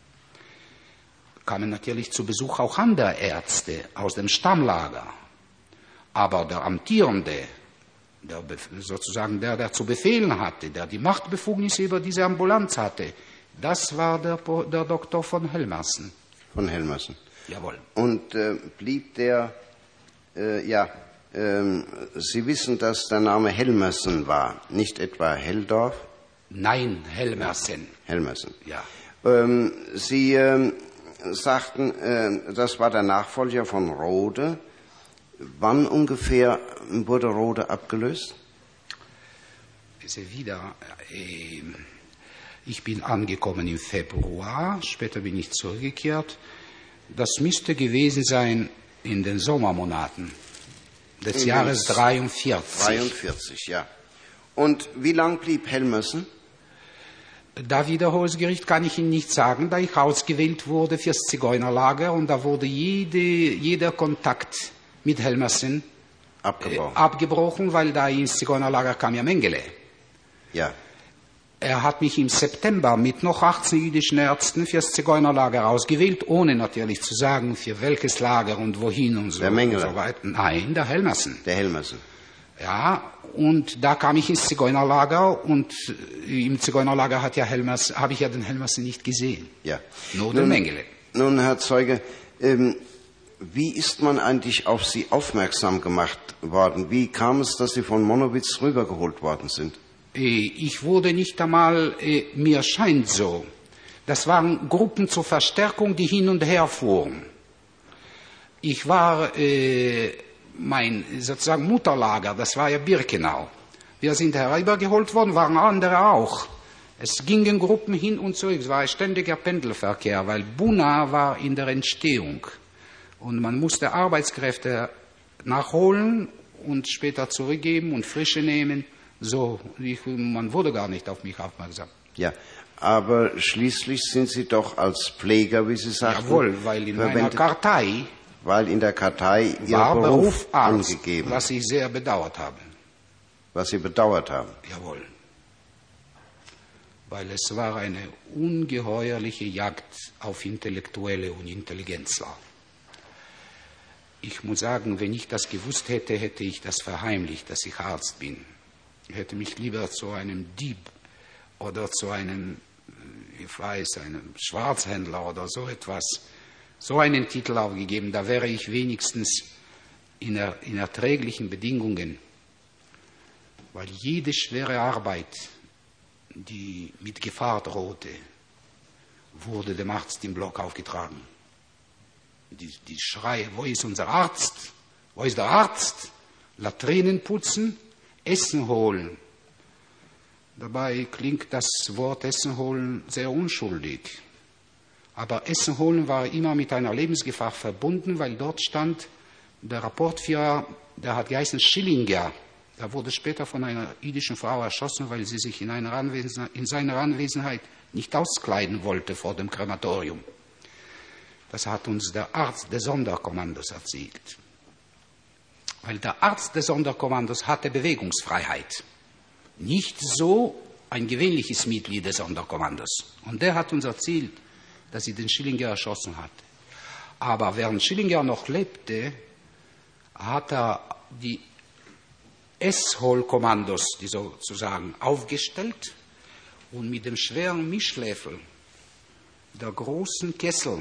Kamen natürlich zu Besuch auch andere Ärzte aus dem Stammlager. Aber der Amtierende, der, sozusagen der, der zu befehlen hatte, der die Machtbefugnisse über diese Ambulanz hatte, das war der, der Doktor von Helmersen. Von Helmersen. Jawohl. Und äh, blieb der, äh, ja, ähm, Sie wissen, dass der Name Helmersen war, nicht etwa Helldorf? Nein, Helmersen. Helmersen. Ja. Ähm, Sie ähm, sagten, äh, das war der Nachfolger von Rode. Wann ungefähr wurde Rode abgelöst? Also wieder, äh, ich bin angekommen im Februar, später bin ich zurückgekehrt. Das müsste gewesen sein in den Sommermonaten des in Jahres dreiundvierzig. dreiundvierzig, ja. Und wie lang blieb Helmersen? Da Wiederholungsgericht kann ich Ihnen nicht sagen, da ich ausgewählt wurde fürs Zigeunerlager und da wurde jede, jeder Kontakt mit Helmersen Abgebrochen. Äh, abgebrochen, weil da ins Zigeunerlager kam ja Mengele. Ja. Er hat mich im September mit noch achtzehn jüdischen Ärzten fürs Zigeunerlager ausgewählt, ohne natürlich zu sagen, für welches Lager und wohin und so, der Mengele. Und so weiter. Nein, der Helmersen. Der Helmersen. Ja, und da kam ich ins Zigeunerlager und im Zigeunerlager hat ja Helmers, habe ich ja den Helmersen nicht gesehen. Ja. Nur den Mengele. Nun, Herr Zeuge, ähm, wie ist man eigentlich auf Sie aufmerksam gemacht worden? Wie kam es, dass Sie von Monowitz rübergeholt worden sind? Ich wurde nicht einmal, äh, mir scheint so, das waren Gruppen zur Verstärkung, die hin und her fuhren. Ich war, äh, mein sozusagen Mutterlager, das war ja Birkenau. Wir sind herübergeholt worden, waren andere auch. Es gingen Gruppen hin und zurück, es war ein ständiger Pendelverkehr, weil Buna war in der Entstehung. Und man musste Arbeitskräfte nachholen und später zurückgeben und frische nehmen. So, ich, man wurde gar nicht auf mich aufmerksam. Ja, aber schließlich sind Sie doch als Pfleger, wie Sie sagten, Jawohl, weil in meiner Kartei weil in der Kartei Ihr war Beruf Beruf Arzt, angegeben. was ich sehr bedauert habe. was Sie bedauert haben. Jawohl. Weil es war eine ungeheuerliche Jagd auf Intellektuelle und Intelligenzler. Ich muss sagen, wenn ich das gewusst hätte, hätte ich das verheimlicht, dass ich Arzt bin. Ich hätte mich lieber zu einem Dieb oder zu einem, ich weiß, einem Schwarzhändler oder so etwas, so einen Titel aufgegeben. Da wäre ich wenigstens in, er, in erträglichen Bedingungen. Weil jede schwere Arbeit, die mit Gefahr drohte, wurde dem Arzt im Block aufgetragen. Die, die Schreie, wo ist unser Arzt? Wo ist der Arzt? Latrinen putzen, Essen holen. Dabei klingt das Wort Essen holen sehr unschuldig. Aber Essen holen war immer mit einer Lebensgefahr verbunden, weil dort stand der Rapportführer, der hat geheißen Schillinger. Er wurde später von einer jüdischen Frau erschossen, weil sie sich in, einer Anwesenheit, in seiner Anwesenheit nicht auskleiden wollte vor dem Krematorium. Das hat uns der Arzt des Sonderkommandos erzählt. Weil der Arzt des Sonderkommandos hatte Bewegungsfreiheit. Nicht so ein gewöhnliches Mitglied des Sonderkommandos. Und der hat uns erzählt, dass sie den Schillinger erschossen hat. Aber während Schillinger noch lebte, hat er die S-Hol-Kommandos, die sozusagen, aufgestellt und mit dem schweren Mischschläfel der großen Kessel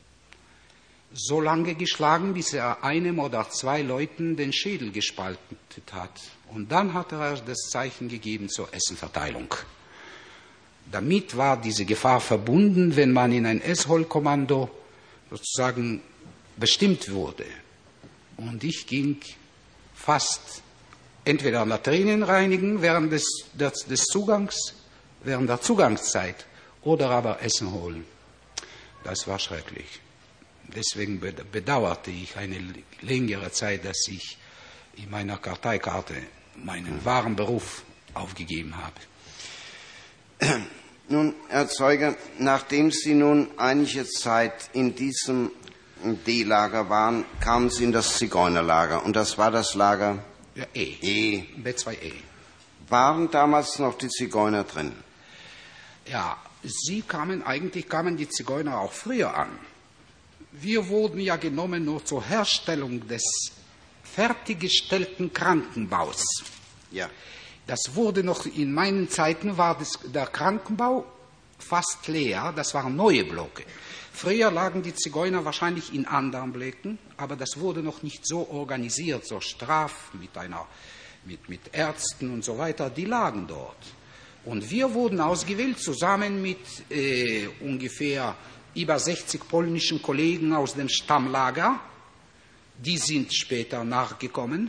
so lange geschlagen, bis er einem oder zwei Leuten den Schädel gespalten hat. Und dann hat er das Zeichen gegeben zur Essenverteilung. Damit war diese Gefahr verbunden, wenn man in ein S-Hol-Kommando sozusagen bestimmt wurde. Und ich ging fast entweder Latrinen reinigen während des, des, des Zugangs, während der Zugangszeit, oder aber Essen holen. Das war schrecklich. Deswegen bedauerte ich eine längere Zeit, dass ich in meiner Karteikarte meinen wahren Beruf aufgegeben habe. Nun, Herr Zeuge, nachdem Sie nun einige Zeit in diesem D-Lager waren, kamen Sie in das Zigeunerlager. Und das war das Lager ja, E. E. B zwei E. Waren damals noch die Zigeuner drin? Ja, sie kamen, eigentlich kamen die Zigeuner auch früher an. Wir wurden ja genommen nur zur Herstellung des fertiggestellten Krankenbaus. Ja. Das wurde noch, in meinen Zeiten war das, der Krankenbau fast leer, das waren neue Blöcke. Früher lagen die Zigeuner wahrscheinlich in anderen Blöcken, aber das wurde noch nicht so organisiert, so straff, mit, einer, mit, mit Ärzten und so weiter, die lagen dort. Und wir wurden ausgewählt, zusammen mit äh, ungefähr über sechzig polnischen Kollegen aus dem Stammlager. Die sind später nachgekommen.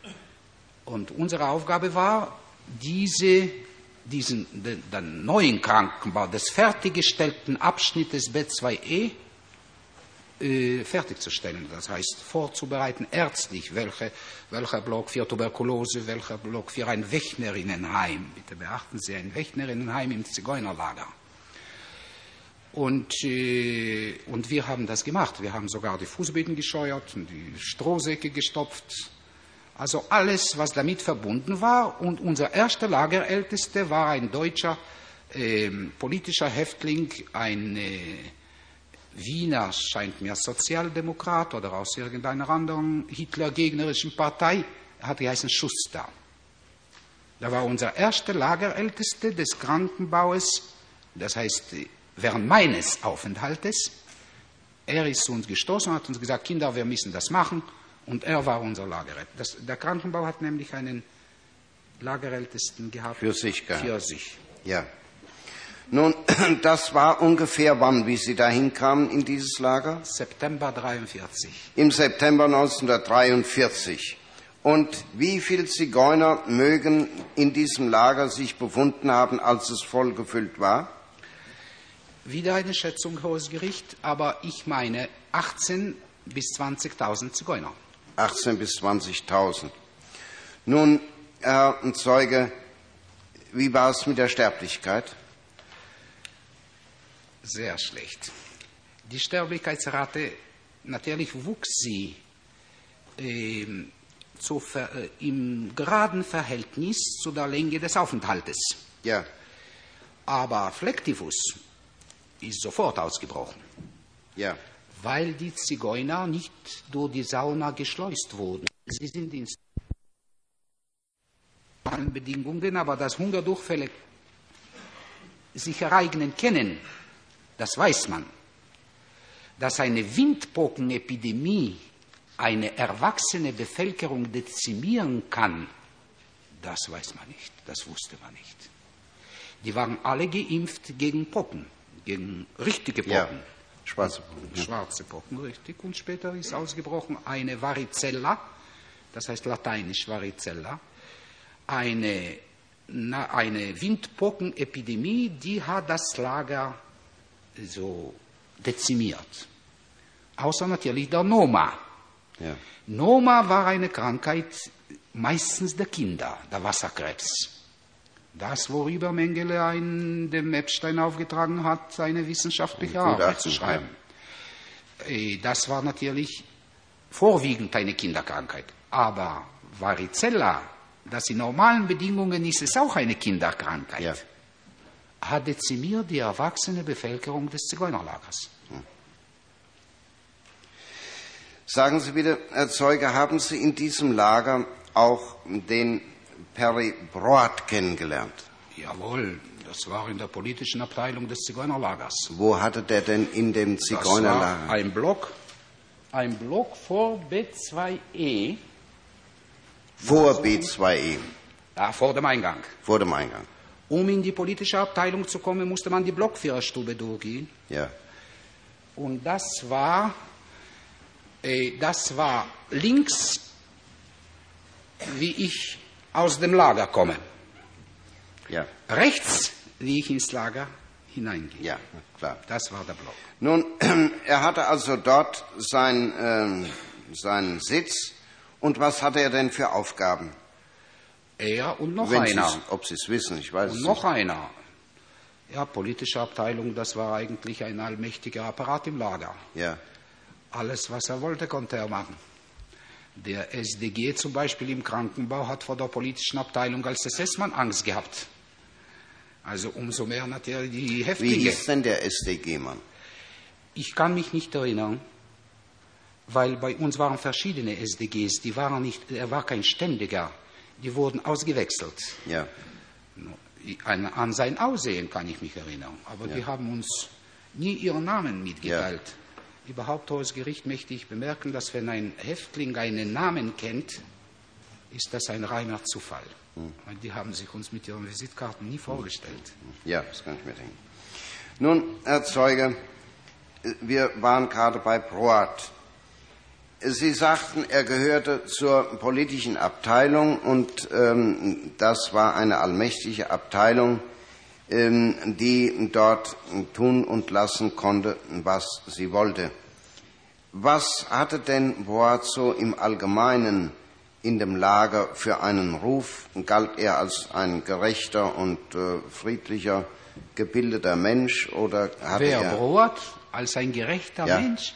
Und unsere Aufgabe war, diese, diesen den, den neuen Krankenbau des fertiggestellten Abschnittes B zwei E äh, fertigzustellen. Das heißt, vorzubereiten ärztlich, welche, welcher Block für Tuberkulose, welcher Block für ein Wächnerinnenheim. Bitte beachten Sie, ein Wächnerinnenheim im Zigeunerlager. Und, äh, und wir haben das gemacht. Wir haben sogar die Fußböden gescheuert und die Strohsäcke gestopft. Also alles, was damit verbunden war. Und unser erster Lagerältester war ein deutscher äh, politischer Häftling, ein äh, Wiener, scheint mir Sozialdemokrat oder aus irgendeiner anderen hitlergegnerischen Partei. Er hat geheißen Schuster. Da war unser erster Lagerältester des Krankenbaues, das heißt, während meines Aufenthaltes. Er ist zu uns gestoßen und hat uns gesagt, Kinder, wir müssen das machen. Und er war unser Lagerältester. Der Krankenbau hat nämlich einen Lagerältesten gehabt. Für sich gehabt. Für sich. Ja. Nun, das war ungefähr wann, wie Sie dahin kamen in dieses Lager? September dreiundvierzig. Im September neunzehnhundertdreiundvierzig. Und wie viele Zigeuner mögen in diesem Lager sich befunden haben, als es voll gefüllt war? Wieder eine Schätzung, Hohes Gericht, aber ich meine achtzehn bis zwanzigtausend Zigeuner. achtzehn bis zwanzigtausend. Nun, Herr Zeuge, wie war es mit der Sterblichkeit? Sehr schlecht. Die Sterblichkeitsrate, natürlich wuchs sie äh, zu ver, äh, im geraden Verhältnis zu der Länge des Aufenthaltes. Ja. Aber Phlegethys ist sofort ausgebrochen. Ja. Weil die Zigeuner nicht durch die Sauna geschleust wurden. Sie sind in normalen Bedingungen, aber dass Hungerdurchfälle sich ereignen können, das weiß man. Dass eine Windpockenepidemie eine erwachsene Bevölkerung dezimieren kann, das weiß man nicht, das wusste man nicht. Die waren alle geimpft gegen Pocken, gegen richtige Pocken. Ja. Schwarze Pocken. Ja. Schwarze Pocken, richtig. Und später ist ausgebrochen eine Varicella, das heißt lateinisch Varicella, eine, na, eine Windpockenepidemie, die hat das Lager so dezimiert. Außer natürlich der Noma. Ja. Noma war eine Krankheit meistens der Kinder, der Wasserkrebs. Das, worüber Mengele ein, dem Epstein aufgetragen hat, eine wissenschaftliche Arbeit zu schreiben. Ja. Das war natürlich vorwiegend eine Kinderkrankheit. Aber Varicella, das in normalen Bedingungen ist es auch eine Kinderkrankheit, ja. hat dezimiert die erwachsene Bevölkerung des Zigeunerlagers. Hm. Sagen Sie bitte, Herr Zeuge, haben Sie in diesem Lager auch den Perry Broad kennengelernt? Jawohl, das war in der politischen Abteilung des Zigeunerlagers. Wo hatte der denn in dem Zigeunerlager? Das war ein Block, ein Block vor B zwei E. Vor B zwei E? Ja, vor dem Eingang. Vor dem Eingang. Um in die politische Abteilung zu kommen, musste man die Blockführerstube durchgehen. Ja. Und das war, äh, das war links, wie ich aus dem Lager komme. Ja. Rechts, wie ich ins Lager hineingehe. Ja, klar. Das war der Block. Nun, er hatte also dort sein, ähm, seinen Sitz. Und was hatte er denn für Aufgaben? Er und noch Wenn einer. Sie's, ob Sie es wissen, ich weiß und es noch nicht. einer. Ja, politische Abteilung, das war eigentlich ein allmächtiger Apparat im Lager. Ja. Alles, was er wollte, konnte er machen. Der S D G zum Beispiel im Krankenbau hat vor der politischen Abteilung als S S-Mann Angst gehabt. Also umso mehr natürlich die Häftlinge. Wie hieß denn der S D G-Mann? Ich kann mich nicht erinnern, weil bei uns waren verschiedene S D Gs. Die waren nicht, er war kein Ständiger. Die wurden ausgewechselt. Ja. An, an sein Aussehen kann ich mich erinnern. Aber ja. die haben uns nie ihren Namen mitgeteilt. Ja. Überhaupt, hohes Gericht, möchte ich bemerken, dass wenn ein Häftling einen Namen kennt, ist das ein reiner Zufall. Hm. Die haben sich uns mit ihren Visitkarten nie vorgestellt. Ja, das kann ich mir denken. Nun, Herr Zeuge, wir waren gerade bei Broad. Sie sagten, er gehörte zur politischen Abteilung und ähm, das war eine allmächtige Abteilung, ähm, die dort tun und lassen konnte, was sie wollte. Was hatte denn Broad so im Allgemeinen in dem Lager für einen Ruf? Galt er als ein gerechter und äh, friedlicher, gebildeter Mensch? Oder hatte Wer, er Broad, als ein gerechter ja. Mensch?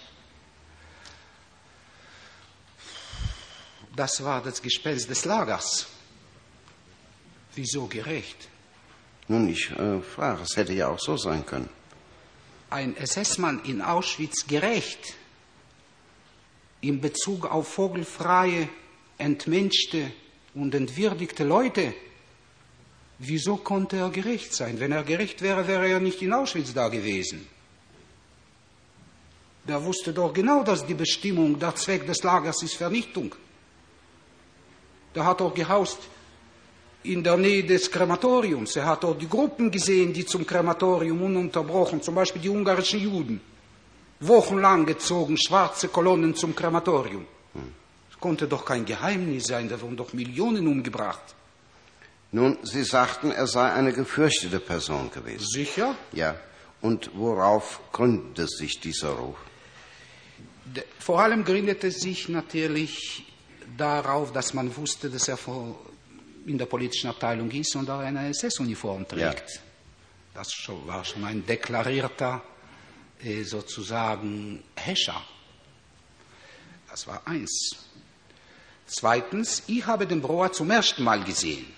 Das war das Gespenst des Lagers. Wieso gerecht? Nun, ich äh, frage, es hätte ja auch so sein können. Ein S S-Mann in Auschwitz gerecht in Bezug auf vogelfreie, entmenschte und entwürdigte Leute. Wieso konnte er gerecht sein? Wenn er gerecht wäre, wäre er nicht in Auschwitz da gewesen. Der wusste doch genau, dass die Bestimmung, der Zweck des Lagers ist Vernichtung. Der hat doch gehaust in der Nähe des Krematoriums. Er hat doch die Gruppen gesehen, die zum Krematorium ununterbrochen, zum Beispiel die ungarischen Juden, wochenlang gezogen, schwarze Kolonnen zum Krematorium. Das konnte doch kein Geheimnis sein, da wurden doch Millionen umgebracht. Nun, Sie sagten, er sei eine gefürchtete Person gewesen. Sicher? Ja. Und worauf gründete sich dieser Ruf? De, vor allem gründete sich natürlich darauf, dass man wusste, dass er in der politischen Abteilung ist und auch eine S S-Uniform trägt. Ja. Das war schon ein deklarierter, äh, sozusagen, Häscher. Das war eins. Zweitens, ich habe den Broat zum ersten Mal gesehen.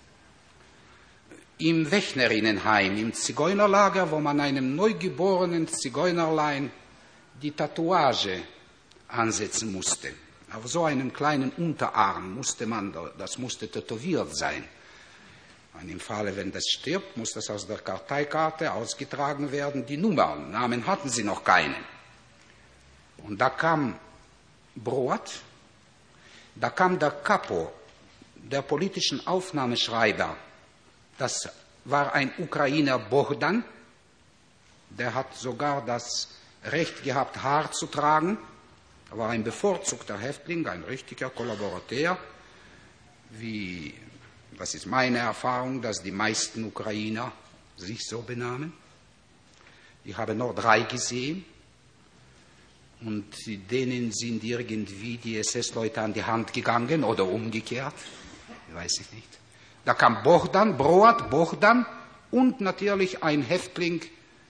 Im Wechnerinnenheim, im Zigeunerlager, wo man einem neugeborenen Zigeunerlein die Tatouage ansetzen musste. Auf so einen kleinen Unterarm musste man, das musste tätowiert sein. Und im Falle, wenn das stirbt, muss das aus der Karteikarte ausgetragen werden. Die Nummer, Namen hatten sie noch keinen. Und da kam Broat, da kam der Capo, der politischen Aufnahmeschreiber. Das war ein Ukrainer Bohdan, der hat sogar das Recht gehabt, Haar zu tragen. Er war ein bevorzugter Häftling, ein richtiger Kollaborateur. Wie, das ist meine Erfahrung, dass die meisten Ukrainer sich so benahmen. Ich habe noch drei gesehen und denen sind irgendwie die S S-Leute an die Hand gegangen oder umgekehrt, weiß ich nicht. Da kam Bohdan, Broat, Bohdan und natürlich ein Häftling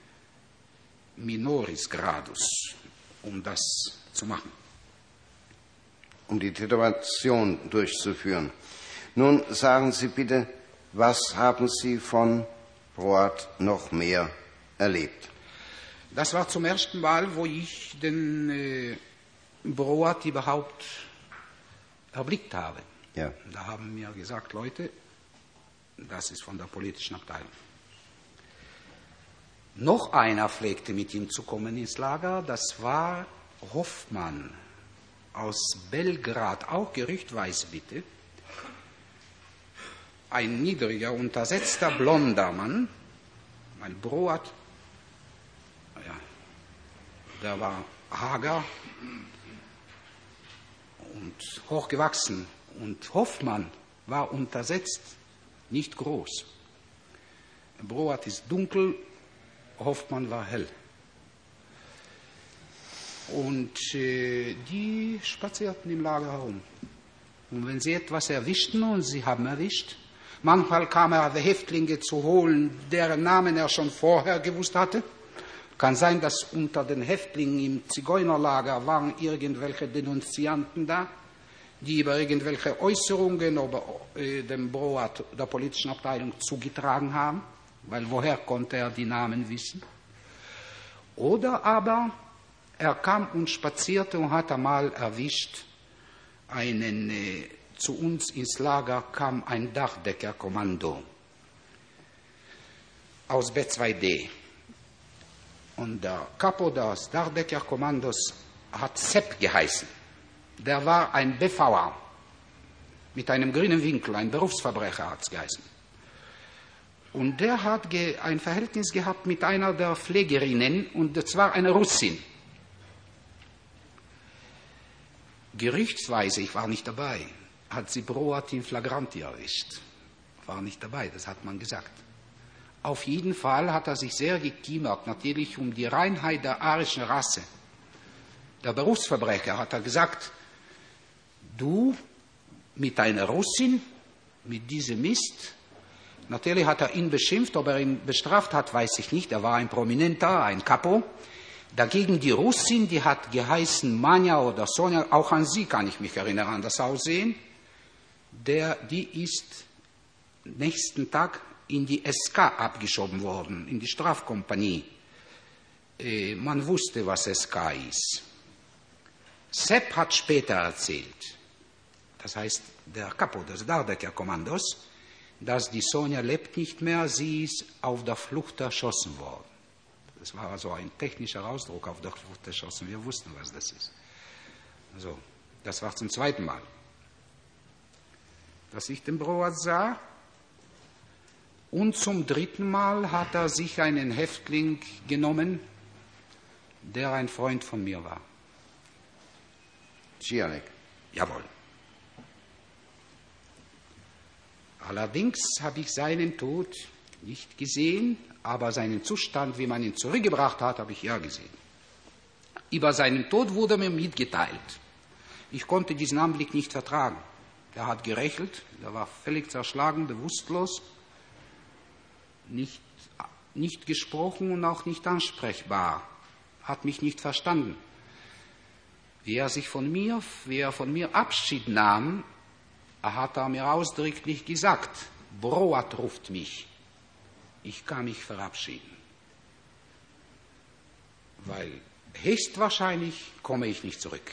minoris gradus, um das zu machen. Um die Tätowation durchzuführen. Nun sagen Sie bitte, was haben Sie von Broat noch mehr erlebt? Das war zum ersten Mal, wo ich den äh, Broat überhaupt erblickt habe. Ja. Da haben mir gesagt, Leute, das ist von der politischen Abteilung. Noch einer pflegte mit ihm zu kommen ins Lager, das war Hoffmann aus Belgrad, auch gerüchtweise bitte. Ein niedriger, untersetzter, blonder Mann, ein Broat, ja, der war hager und hochgewachsen. Und Hoffmann war untersetzt, nicht groß. Broat ist dunkel, Hoffmann war hell. Und äh, die spazierten im Lager herum. Und wenn sie etwas erwischten, und sie haben erwischt, manchmal kam er Häftlinge zu holen, deren Namen er schon vorher gewusst hatte. Kann sein, dass unter den Häftlingen im Zigeunerlager waren irgendwelche Denunzianten da, die über irgendwelche Äußerungen über äh, dem Broat der politischen Abteilung zugetragen haben, weil woher konnte er die Namen wissen? Oder aber er kam und spazierte und hat einmal erwischt einen, äh, zu uns ins Lager kam ein Dachdeckerkommando aus B zwei D. Und der Capo des Dachdeckerkommandos hat Sepp geheißen. Der war ein B V er mit einem grünen Winkel, ein Berufsverbrecher hat es geheißen. Und der hat ge- ein Verhältnis gehabt mit einer der Pflegerinnen, und das war eine Russin. Gerüchtsweise, ich war nicht dabei, hat sie Broat in Flagranti erwischt. War nicht dabei, das hat man gesagt. Auf jeden Fall hat er sich sehr gekümmert, natürlich um die Reinheit der arischen Rasse. Der Berufsverbrecher hat er gesagt, du mit einer Russin, mit diesem Mist. Natürlich hat er ihn beschimpft, ob er ihn bestraft hat, weiß ich nicht. Er war ein Prominenter, ein Capo. Dagegen die Russin, die hat geheißen Manja oder Sonja, auch an sie kann ich mich erinnern, an das Aussehen. Der, die ist nächsten Tag in die S K abgeschoben worden, in die Strafkompanie. Äh, man wusste, was S K ist. Sepp hat später erzählt, das heißt der Capo des Dachdeckerkommandos, dass die Sonja lebt nicht mehr, sie ist auf der Flucht erschossen worden. Das war also ein technischer Ausdruck, auf der Flucht erschossen. Wir wussten, was das ist. Also, das war zum zweiten Mal, dass ich den Broat sah. Und zum dritten Mal hat er sich einen Häftling genommen, der ein Freund von mir war. Cianek. Jawohl. Allerdings habe ich seinen Tod nicht gesehen, aber seinen Zustand, wie man ihn zurückgebracht hat, habe ich ja gesehen. Über seinen Tod wurde mir mitgeteilt. Ich konnte diesen Anblick nicht vertragen. Er hat gerächelt, er war völlig zerschlagen, bewusstlos, nicht, nicht gesprochen und auch nicht ansprechbar, hat mich nicht verstanden. wie er sich von mir, wie er von mir Abschied nahm, hat er mir ausdrücklich gesagt, Broat ruft mich, ich kann mich verabschieden, weil höchstwahrscheinlich komme ich nicht zurück.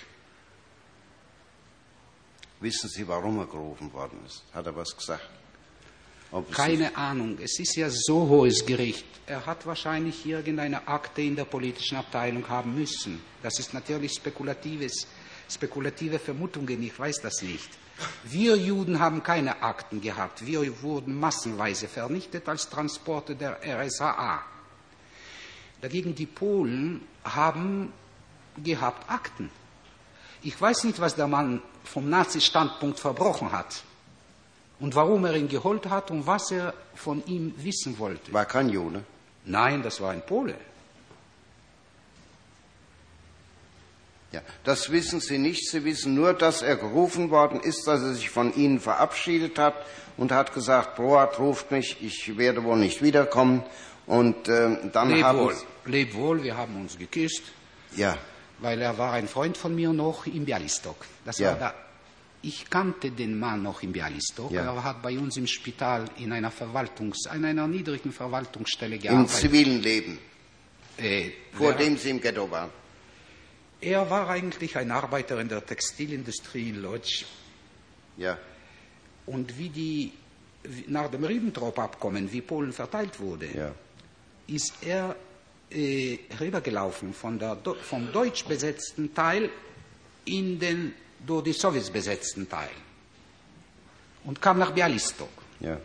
Wissen Sie, warum er gerufen worden ist? Hat er was gesagt? Ob Keine es Ahnung, es ist ja so hohes Gericht. Er hat wahrscheinlich irgendeine Akte in der politischen Abteilung haben müssen. Das ist natürlich spekulatives, spekulative Vermutungen, ich weiß das nicht. Wir Juden haben keine Akten gehabt. Wir wurden massenweise vernichtet als Transporte der R S A A. Dagegen die Polen haben gehabt Akten. Ich weiß nicht, was der Mann vom Nazi-Standpunkt verbrochen hat und warum er ihn geholt hat und was er von ihm wissen wollte. War kein Jude? Nein, das war ein Pole. Ja, das wissen Sie nicht. Sie wissen nur, dass er gerufen worden ist, dass er sich von Ihnen verabschiedet hat und hat gesagt, Broat ruft mich, ich werde wohl nicht wiederkommen. Und äh, dann Leb haben wohl, Sie... leb wohl, wir haben uns geküsst. Ja. Weil er war ein Freund von mir noch in Bialystok. Das ja. war da. Ich kannte den Mann noch in Bialystok. Ja. Er hat bei uns im Spital in einer Verwaltungs-, in einer niedrigen Verwaltungsstelle gearbeitet. Im zivilen Leben, äh, vor der, dem Sie im Ghetto waren. Er war eigentlich ein Arbeiter in der Textilindustrie in Lodz. Ja. Und wie die, nach dem Ribbentrop-Abkommen, wie Polen verteilt wurde, ja. ist er äh, rübergelaufen von der, vom deutsch besetzten Teil in den durch die Sowjets besetzten Teil und kam nach Bialystok. Ja.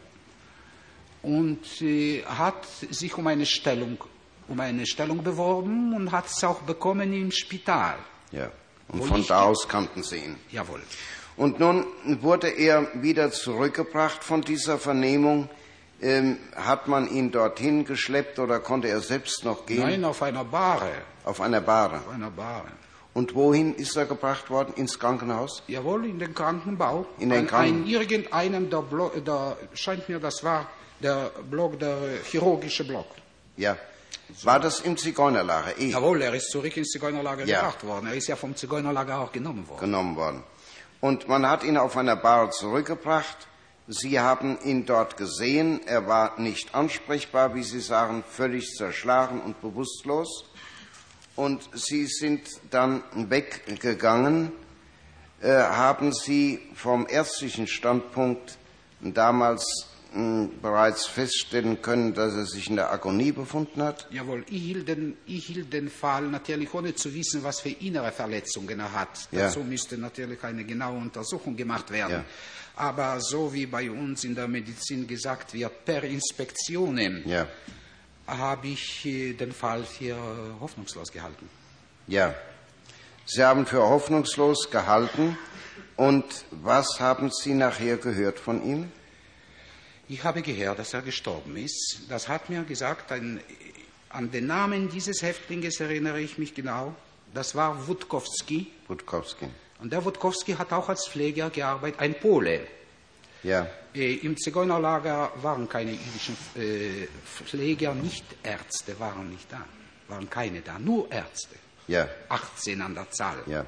Und äh, hat sich um eine Stellung um eine Stellung beworben und hat es auch bekommen im Spital. Ja. Und von da aus kannten Sie ihn. Jawohl. Und nun wurde er wieder zurückgebracht von dieser Vernehmung. Ähm, hat man ihn dorthin geschleppt oder konnte er selbst noch gehen? Nein, auf einer Bahre. Auf einer Bahre. Auf einer Bahre. Und wohin ist er gebracht worden? Ins Krankenhaus? Jawohl, in den Krankenbau. In den An Kranken... ein, irgendeinem der Block, der, scheint mir, das war der Block, der chirurgische Block. Ja. War das im Zigeunerlager? Eh. Jawohl, er ist zurück ins Zigeunerlager ja. gebracht worden. Er ist ja vom Zigeunerlager auch genommen worden. Genommen worden. Und man hat ihn auf einer Bahre zurückgebracht. Sie haben ihn dort gesehen. Er war nicht ansprechbar, wie Sie sagen, völlig zerschlagen und bewusstlos. Und Sie sind dann weggegangen. Äh, haben Sie vom ärztlichen Standpunkt damals mh, bereits feststellen können, dass er sich in der Agonie befunden hat? Jawohl, ich hielt den, ich hielt den Fall natürlich ohne zu wissen, was für innere Verletzungen er hat. Ja. Dazu müsste natürlich eine genaue Untersuchung gemacht werden. Ja. Aber so wie bei uns in der Medizin gesagt wird, per Inspektionen, ja. habe ich den Fall für hoffnungslos gehalten. Ja, Sie haben für hoffnungslos gehalten. Und was haben Sie nachher gehört von ihm? Ich habe gehört, dass er gestorben ist. Das hat mir gesagt, ein, an den Namen dieses Häftlings erinnere ich mich genau. Das war Wutkowski. Wutkowski. Und der Wutkowski hat auch als Pfleger gearbeitet, ein Pole. Ja. Äh, Im Zigeunerlager waren keine jüdischen äh, Pfleger, nicht Ärzte waren nicht da. Waren keine da, nur Ärzte. Ja. achtzehn an der Zahl. Ja.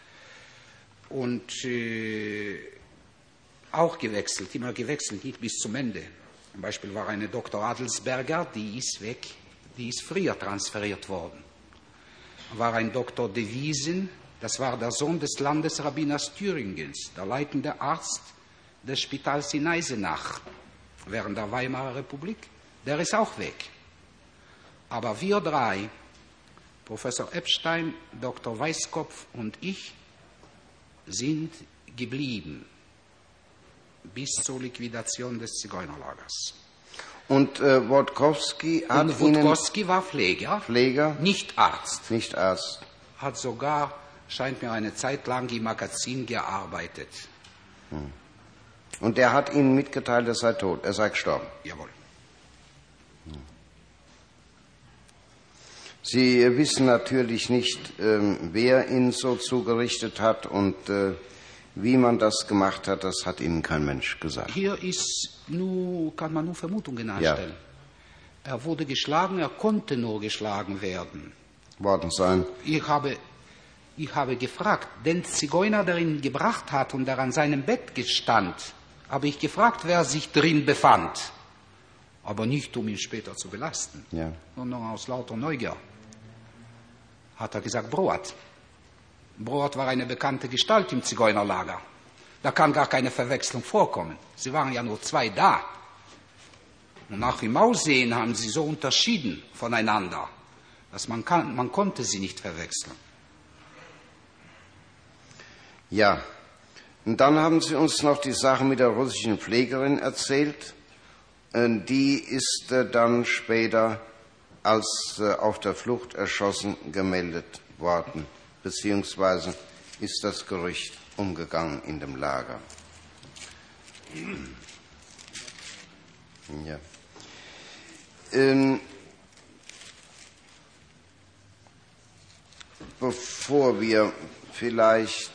Und äh, auch gewechselt, immer gewechselt, nicht bis zum Ende. Zum Beispiel war eine Doktor Adelsberger, die ist weg, die ist früher transferiert worden. War ein Doktor de Wiesen, das war der Sohn des Landesrabbiners Thüringens, der leitende Arzt des Spitals in Eisenach während der Weimarer Republik. Der ist auch weg. Aber wir drei, Professor Epstein, Doktor Weißkopf und ich, sind geblieben bis zur Liquidation des Zigeunerlagers. Und äh, Wutkowski hat Und Wutkowski war Pfleger, Pfleger, nicht Arzt. Nicht Arzt. Hat sogar, scheint mir, eine Zeit lang im Magazin gearbeitet. Hm. Und er hat Ihnen mitgeteilt, er sei tot, er sei gestorben? Jawohl. Hm. Sie wissen natürlich nicht, ähm, wer ihn so zugerichtet hat und äh, wie man das gemacht hat, das hat Ihnen kein Mensch gesagt. Hier ist nur, kann man nur Vermutungen anstellen. Ja. Er wurde geschlagen, er konnte nur geschlagen werden. Worden sein. Ich habe Ich habe gefragt, den Zigeuner, der ihn gebracht hat und der an seinem Bett gestand, habe ich gefragt, wer sich drin befand. Aber nicht, um ihn später zu belasten, Ja. sondern aus lauter Neugier. Hat er gesagt, Broat. Broat war eine bekannte Gestalt im Zigeunerlager. Da kann gar keine Verwechslung vorkommen. Sie waren ja nur zwei da. Und nach dem Aussehen haben sie so unterschieden voneinander, dass man, kann, man konnte sie nicht verwechseln. Ja, und dann haben Sie uns noch die Sache mit der russischen Pflegerin erzählt. Die ist dann später als auf der Flucht erschossen gemeldet worden, beziehungsweise ist das Gerücht umgegangen in dem Lager. Ja. Ähm, bevor wir vielleicht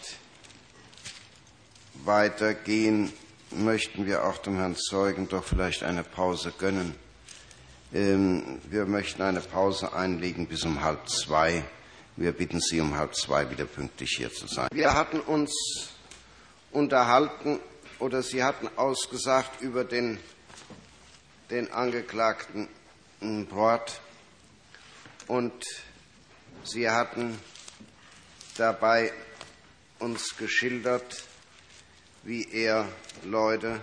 weitergehen, möchten wir auch dem Herrn Zeugen doch vielleicht eine Pause gönnen. Ähm, wir möchten eine Pause einlegen bis um halb zwei. Wir bitten Sie, um halb zwei wieder pünktlich hier zu sein. Wir hatten uns unterhalten oder Sie hatten ausgesagt über den, den Angeklagten Broat und Sie hatten dabei uns geschildert, wie er Leute,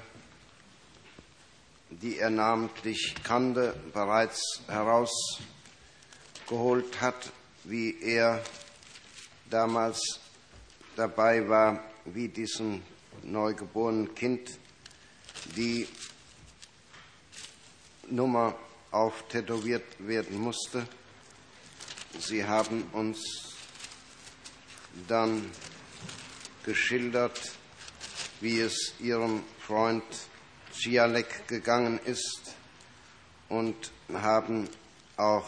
die er namentlich kannte, bereits herausgeholt hat, wie er damals dabei war, wie diesem neugeborenen Kind die Nummer auftätowiert werden musste. Sie haben uns dann geschildert, wie es Ihrem Freund Cialek gegangen ist und haben auch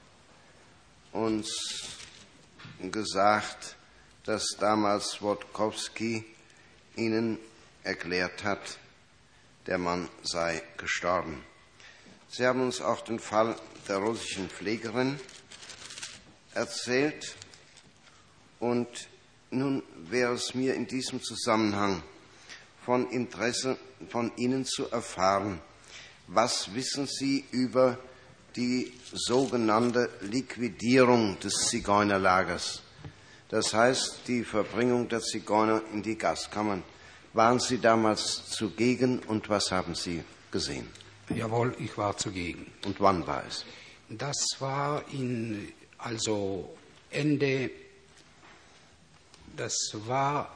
uns gesagt, dass damals Svodkowski Ihnen erklärt hat, der Mann sei gestorben. Sie haben uns auch den Fall der russischen Pflegerin erzählt und nun wäre es mir in diesem Zusammenhang von Interesse, von Ihnen zu erfahren, was wissen Sie über die sogenannte Liquidierung des Zigeunerlagers, das heißt die Verbringung der Zigeuner in die Gaskammern. Waren Sie damals zugegen und was haben Sie gesehen? Jawohl, ich war zugegen. Und wann war es? Das war in, also Ende, das war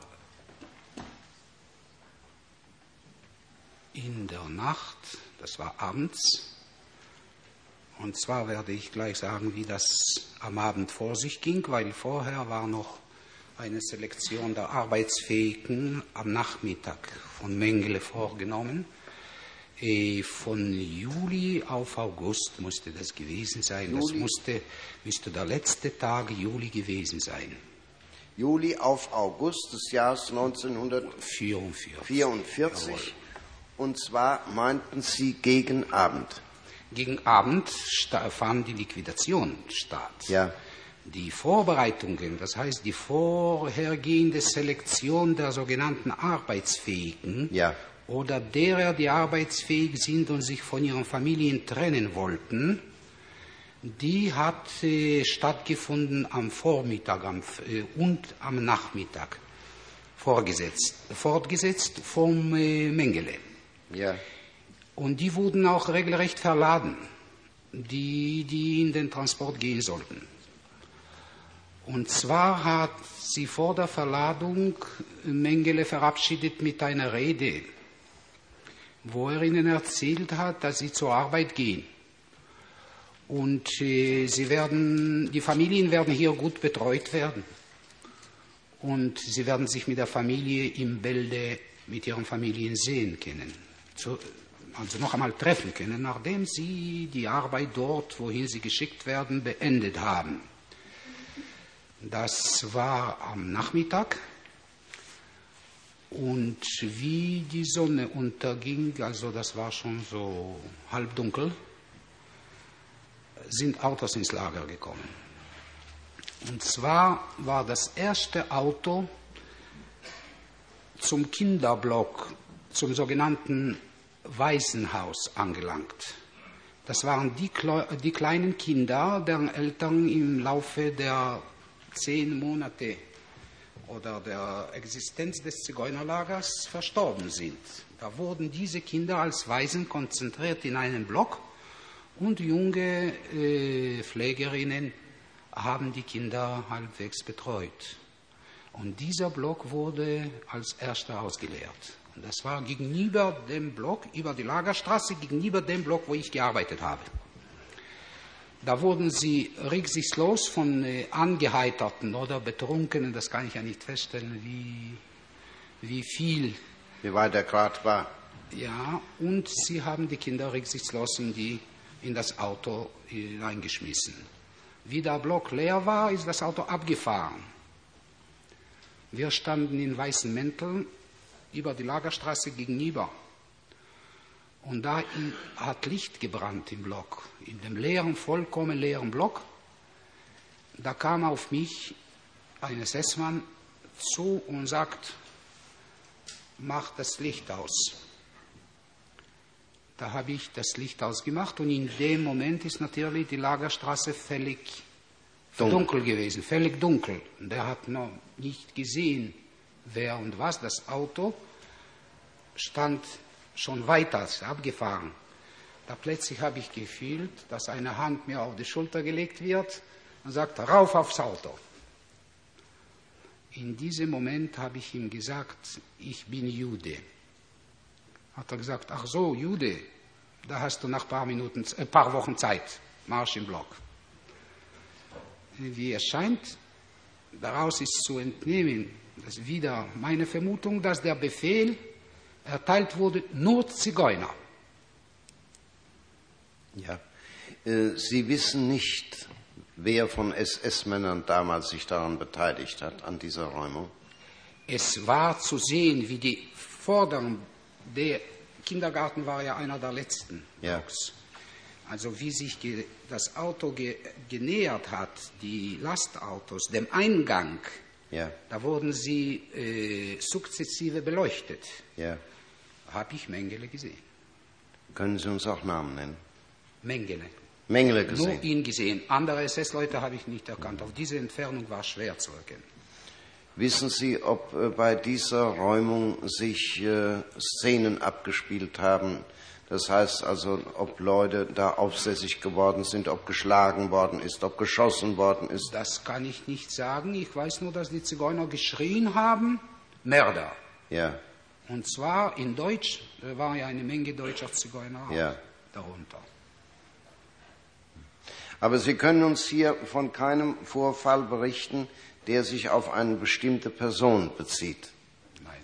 in der Nacht, das war abends. Und zwar werde ich gleich sagen, wie das am Abend vor sich ging, weil vorher war noch eine Selektion der Arbeitsfähigen am Nachmittag von Mengele vorgenommen. Von Juli auf August musste das gewesen sein. Juli. Das musste, müsste der letzte Tag Juli gewesen sein. Juli auf August des Jahres neunzehnhundertvierundvierzig. vierundvierzig. Und zwar meinten Sie gegen Abend. Gegen Abend fand die Liquidation statt. Ja. Die Vorbereitungen, das heißt die vorhergehende Selektion der sogenannten Arbeitsfähigen, ja. oder derer, die arbeitsfähig sind und sich von ihren Familien trennen wollten, die hat äh, stattgefunden am Vormittag am, äh, und am Nachmittag, vorgesetzt, fortgesetzt vom äh, Mengele. Ja. Und die wurden auch regelrecht verladen, die, die in den Transport gehen sollten. Und zwar hat sie vor der Verladung Mengele verabschiedet mit einer Rede, wo er ihnen erzählt hat, dass sie zur Arbeit gehen. Und äh, sie werden, die Familien werden hier gut betreut werden. Und sie werden sich mit der Familie im Bälde mit ihren Familien sehen können. Zu, also noch einmal treffen können, nachdem sie die Arbeit dort, wohin sie geschickt werden, beendet haben. Das war am Nachmittag. Und wie die Sonne unterging, also das war schon so halbdunkel, sind Autos ins Lager gekommen. Und zwar war das erste Auto zum Kinderblock, zum sogenannten Waisenhaus angelangt. Das waren die, die kleinen Kinder, deren Eltern im Laufe der zehn Monate oder der Existenz des Zigeunerlagers verstorben sind. Da wurden diese Kinder als Waisen konzentriert in einen Block und junge äh, Pflegerinnen haben die Kinder halbwegs betreut. Und dieser Block wurde als erster ausgeleert. Und das war gegenüber dem Block, über die Lagerstraße, gegenüber dem Block, wo ich gearbeitet habe. Da wurden sie rücksichtslos von äh, Angeheiterten oder Betrunkenen, das kann ich ja nicht feststellen, wie, wie viel. Wie weit der Grad war. Ja, und sie haben die Kinder rücksichtslos in, die, in das Auto hineingeschmissen. Wie der Block leer war, ist das Auto abgefahren. Wir standen in weißen Mänteln über die Lagerstraße gegenüber. Und da hat Licht gebrannt im Block, in dem leeren, vollkommen leeren Block. Da kam auf mich ein S S-Mann zu und sagt, mach das Licht aus. Da habe ich das Licht ausgemacht und in dem Moment ist natürlich die Lagerstraße völlig dunkel, dunkel gewesen, völlig dunkel. Und er hat noch nicht gesehen, wer und was. Das Auto stand schon weiter, abgefahren. Da plötzlich habe ich gefühlt, dass eine Hand mir auf die Schulter gelegt wird und sagt, rauf aufs Auto. In diesem Moment habe ich ihm gesagt, ich bin Jude. Hat er gesagt, ach so, Jude, da hast du nach ein paar, Minuten, äh, paar Wochen Zeit, Marsch im Block. Wie es scheint, daraus ist zu entnehmen, das ist wieder meine Vermutung, dass der Befehl erteilt wurde, nur Zigeuner. Ja, äh, Sie wissen nicht, wer von S S-Männern damals sich daran beteiligt hat, an dieser Räumung? Es war zu sehen, wie die Vorderen, der Kindergarten war ja einer der letzten ja. Blocks. Also wie sich das Auto ge genähert hat, die Lastautos, dem Eingang, ja. da wurden sie äh, sukzessive beleuchtet. Ja. Habe ich Mengele gesehen. Können Sie uns auch Namen nennen? Mengele. Mengele gesehen? Nur ihn gesehen. Andere S S-Leute habe ich nicht erkannt. Auf diese Entfernung war schwer zu erkennen. Wissen Sie, ob äh, bei dieser Räumung sich äh, Szenen abgespielt haben? Das heißt also, ob Leute da aufsässig geworden sind, ob geschlagen worden ist, ob geschossen worden ist? Das kann ich nicht sagen. Ich weiß nur, dass die Zigeuner geschrien haben, Mörder. Ja. Und zwar in Deutsch, da war ja eine Menge deutscher Zigeuner ja. darunter. Aber Sie können uns hier von keinem Vorfall berichten, der sich auf eine bestimmte Person bezieht. Nein.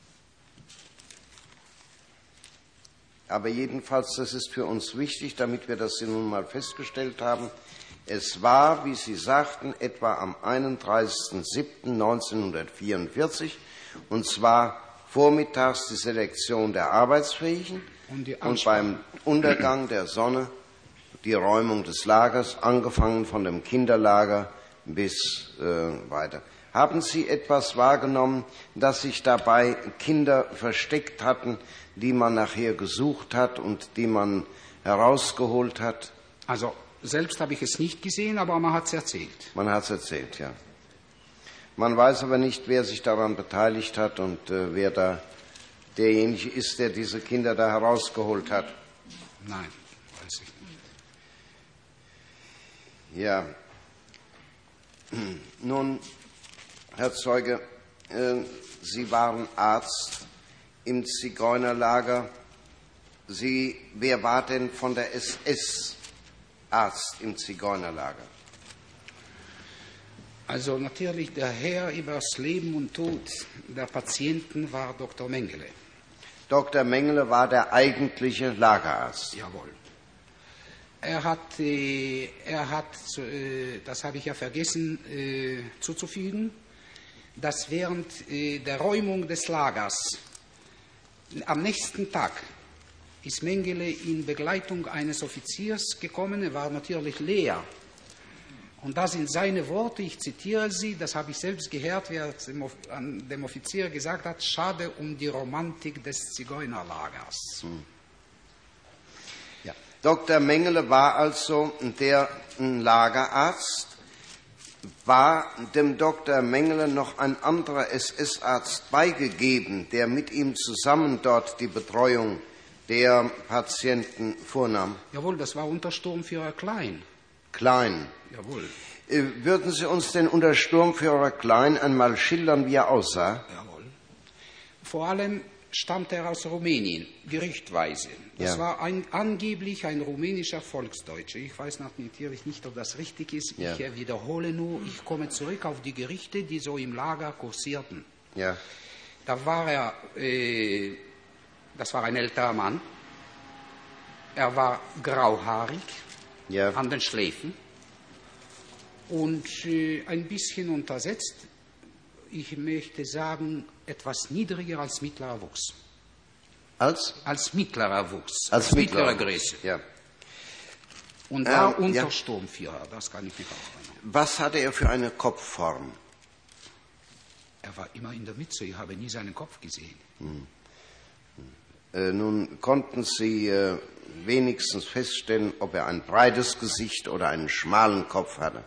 Aber jedenfalls, das ist für uns wichtig, damit wir das nun mal festgestellt haben. Es war, wie Sie sagten, etwa am einunddreißigsten siebten neunzehnhundertvierundvierzig, und zwar vormittags die Selektion der Arbeitsfähigen und, und beim Untergang der Sonne die Räumung des Lagers, angefangen von dem Kinderlager bis äh, weiter. Haben Sie etwas wahrgenommen, dass sich dabei Kinder versteckt hatten, die man nachher gesucht hat und die man herausgeholt hat? Also selbst habe ich es nicht gesehen, aber man hat es erzählt. Man hat es erzählt, ja. Man weiß aber nicht, wer sich daran beteiligt hat und äh, wer da derjenige ist, der diese Kinder da herausgeholt hat. Nein, weiß ich nicht. Ja. Nun, Herr Zeuge, äh, Sie waren Arzt im Zigeunerlager. Sie, wer war denn von der S S Arzt im Zigeunerlager? Also natürlich der Herr über das Leben und Tod der Patienten war Doktor Mengele. Doktor Mengele war der eigentliche Lagerarzt. Jawohl. Er hat, äh, er hat äh, das habe ich ja vergessen äh, zuzufügen, dass während äh, der Räumung des Lagers am nächsten Tag ist Mengele in Begleitung eines Offiziers gekommen. Er war natürlich leer. Und das sind seine Worte, ich zitiere sie, das habe ich selbst gehört, wie er dem Offizier gesagt hat, schade um die Romantik des Zigeunerlagers. Hm. Ja. Doktor Mengele war also der Lagerarzt. War dem Doktor Mengele noch ein anderer S S-Arzt beigegeben, der mit ihm zusammen dort die Betreuung der Patienten vornahm? Jawohl, das war Untersturmführer Klein. Klein. Jawohl. Würden Sie uns den Untersturmführer Klein einmal schildern, wie er aussah? Jawohl. Vor allem stammte er aus Rumänien, gerüchtweise. Das ja. war ein, angeblich ein rumänischer Volksdeutscher. Ich weiß natürlich nicht, ob das richtig ist. Ja. Ich wiederhole nur, ich komme zurück auf die Gerüchte, die so im Lager kursierten. Ja. Da war er, äh, das war ein älterer Mann. Er war grauhaarig, ja. an den Schläfen und äh, ein bisschen untersetzt. Ich möchte sagen, etwas niedriger als mittlerer Wuchs. Als? Als mittlerer Wuchs. Als, als mittlerer Größe. Ja. Und war ähm, Untersturmführer, ja. Das kann ich mich auch erinnern. Was hatte er für eine Kopfform? Er war immer in der Mütze, ich habe nie seinen Kopf gesehen. Hm. Hm. Äh, nun konnten Sie äh, wenigstens feststellen, ob er ein breites Gesicht oder einen schmalen Kopf hatte?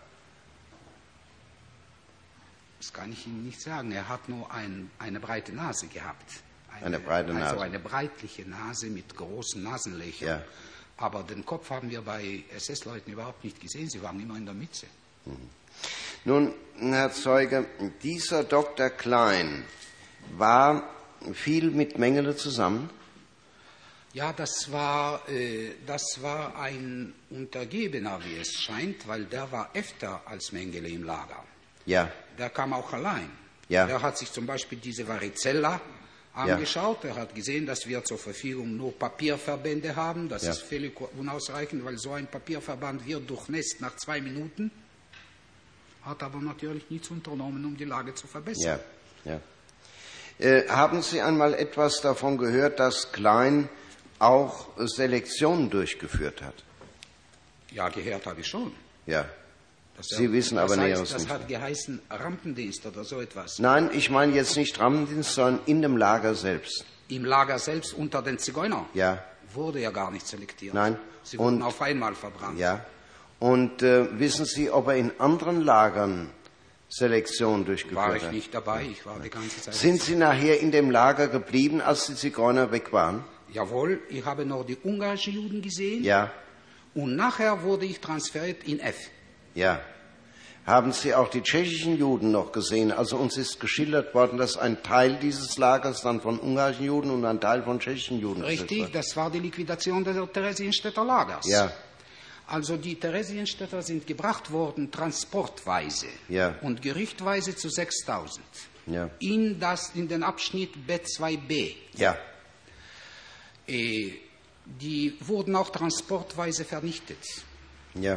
Das kann ich Ihnen nicht sagen. Er hat nur ein, eine breite Nase gehabt. Eine, eine breite Nase. Also eine breitliche Nase mit großen Nasenlöchern. Ja. Aber den Kopf haben wir bei S S-Leuten überhaupt nicht gesehen. Sie waren immer in der Mütze. Mhm. Nun, Herr Zeuge, dieser Doktor Klein war viel mit Mengele zusammen? Ja, das war, äh, das war ein Untergebener, wie es scheint, weil der war öfter als Mengele im Lager. Ja. Der kam auch allein. Ja. Der hat sich zum Beispiel diese Varicella angeschaut. Ja. Er hat gesehen, dass wir zur Verfügung nur Papierverbände haben. Das ja. ist völlig unausreichend, weil so ein Papierverband wird durchnässt nach zwei Minuten. Hat aber natürlich nichts unternommen, um die Lage zu verbessern. Ja. Ja. Äh, haben Sie einmal etwas davon gehört, dass Klein auch Selektionen durchgeführt hat? Ja, gehört habe ich schon. Ja. Das Sie wissen aber Näheres nicht. Das hat geheißen Rampendienst oder so etwas. Nein, ich meine jetzt nicht Rampendienst, sondern in dem Lager selbst. Im Lager selbst unter den Zigeuner? Ja. Wurde ja gar nicht selektiert. Nein. Sie wurden auf einmal verbrannt. Ja. Und äh, wissen Sie, ob er in anderen Lagern Selektion durchgeführt hat? War ich nicht dabei, ich war die ganze Zeit. Sind Sie nachher in dem Lager geblieben, als die Zigeuner weg waren? Jawohl, ich habe noch die ungarischen Juden gesehen. Ja. Und nachher wurde ich transferiert in F. Ja. Haben Sie auch die tschechischen Juden noch gesehen? Also uns ist geschildert worden, dass ein Teil dieses Lagers dann von ungarischen Juden und ein Teil von tschechischen Juden Richtig, war. Das war die Liquidation des Theresienstädter Lagers. Ja. Also die Theresienstädter sind gebracht worden transportweise ja. und gerüchtweise zu sechstausend. Ja. In, das, in den Abschnitt B zwei B. Ja. Äh, die wurden auch transportweise vernichtet. Ja.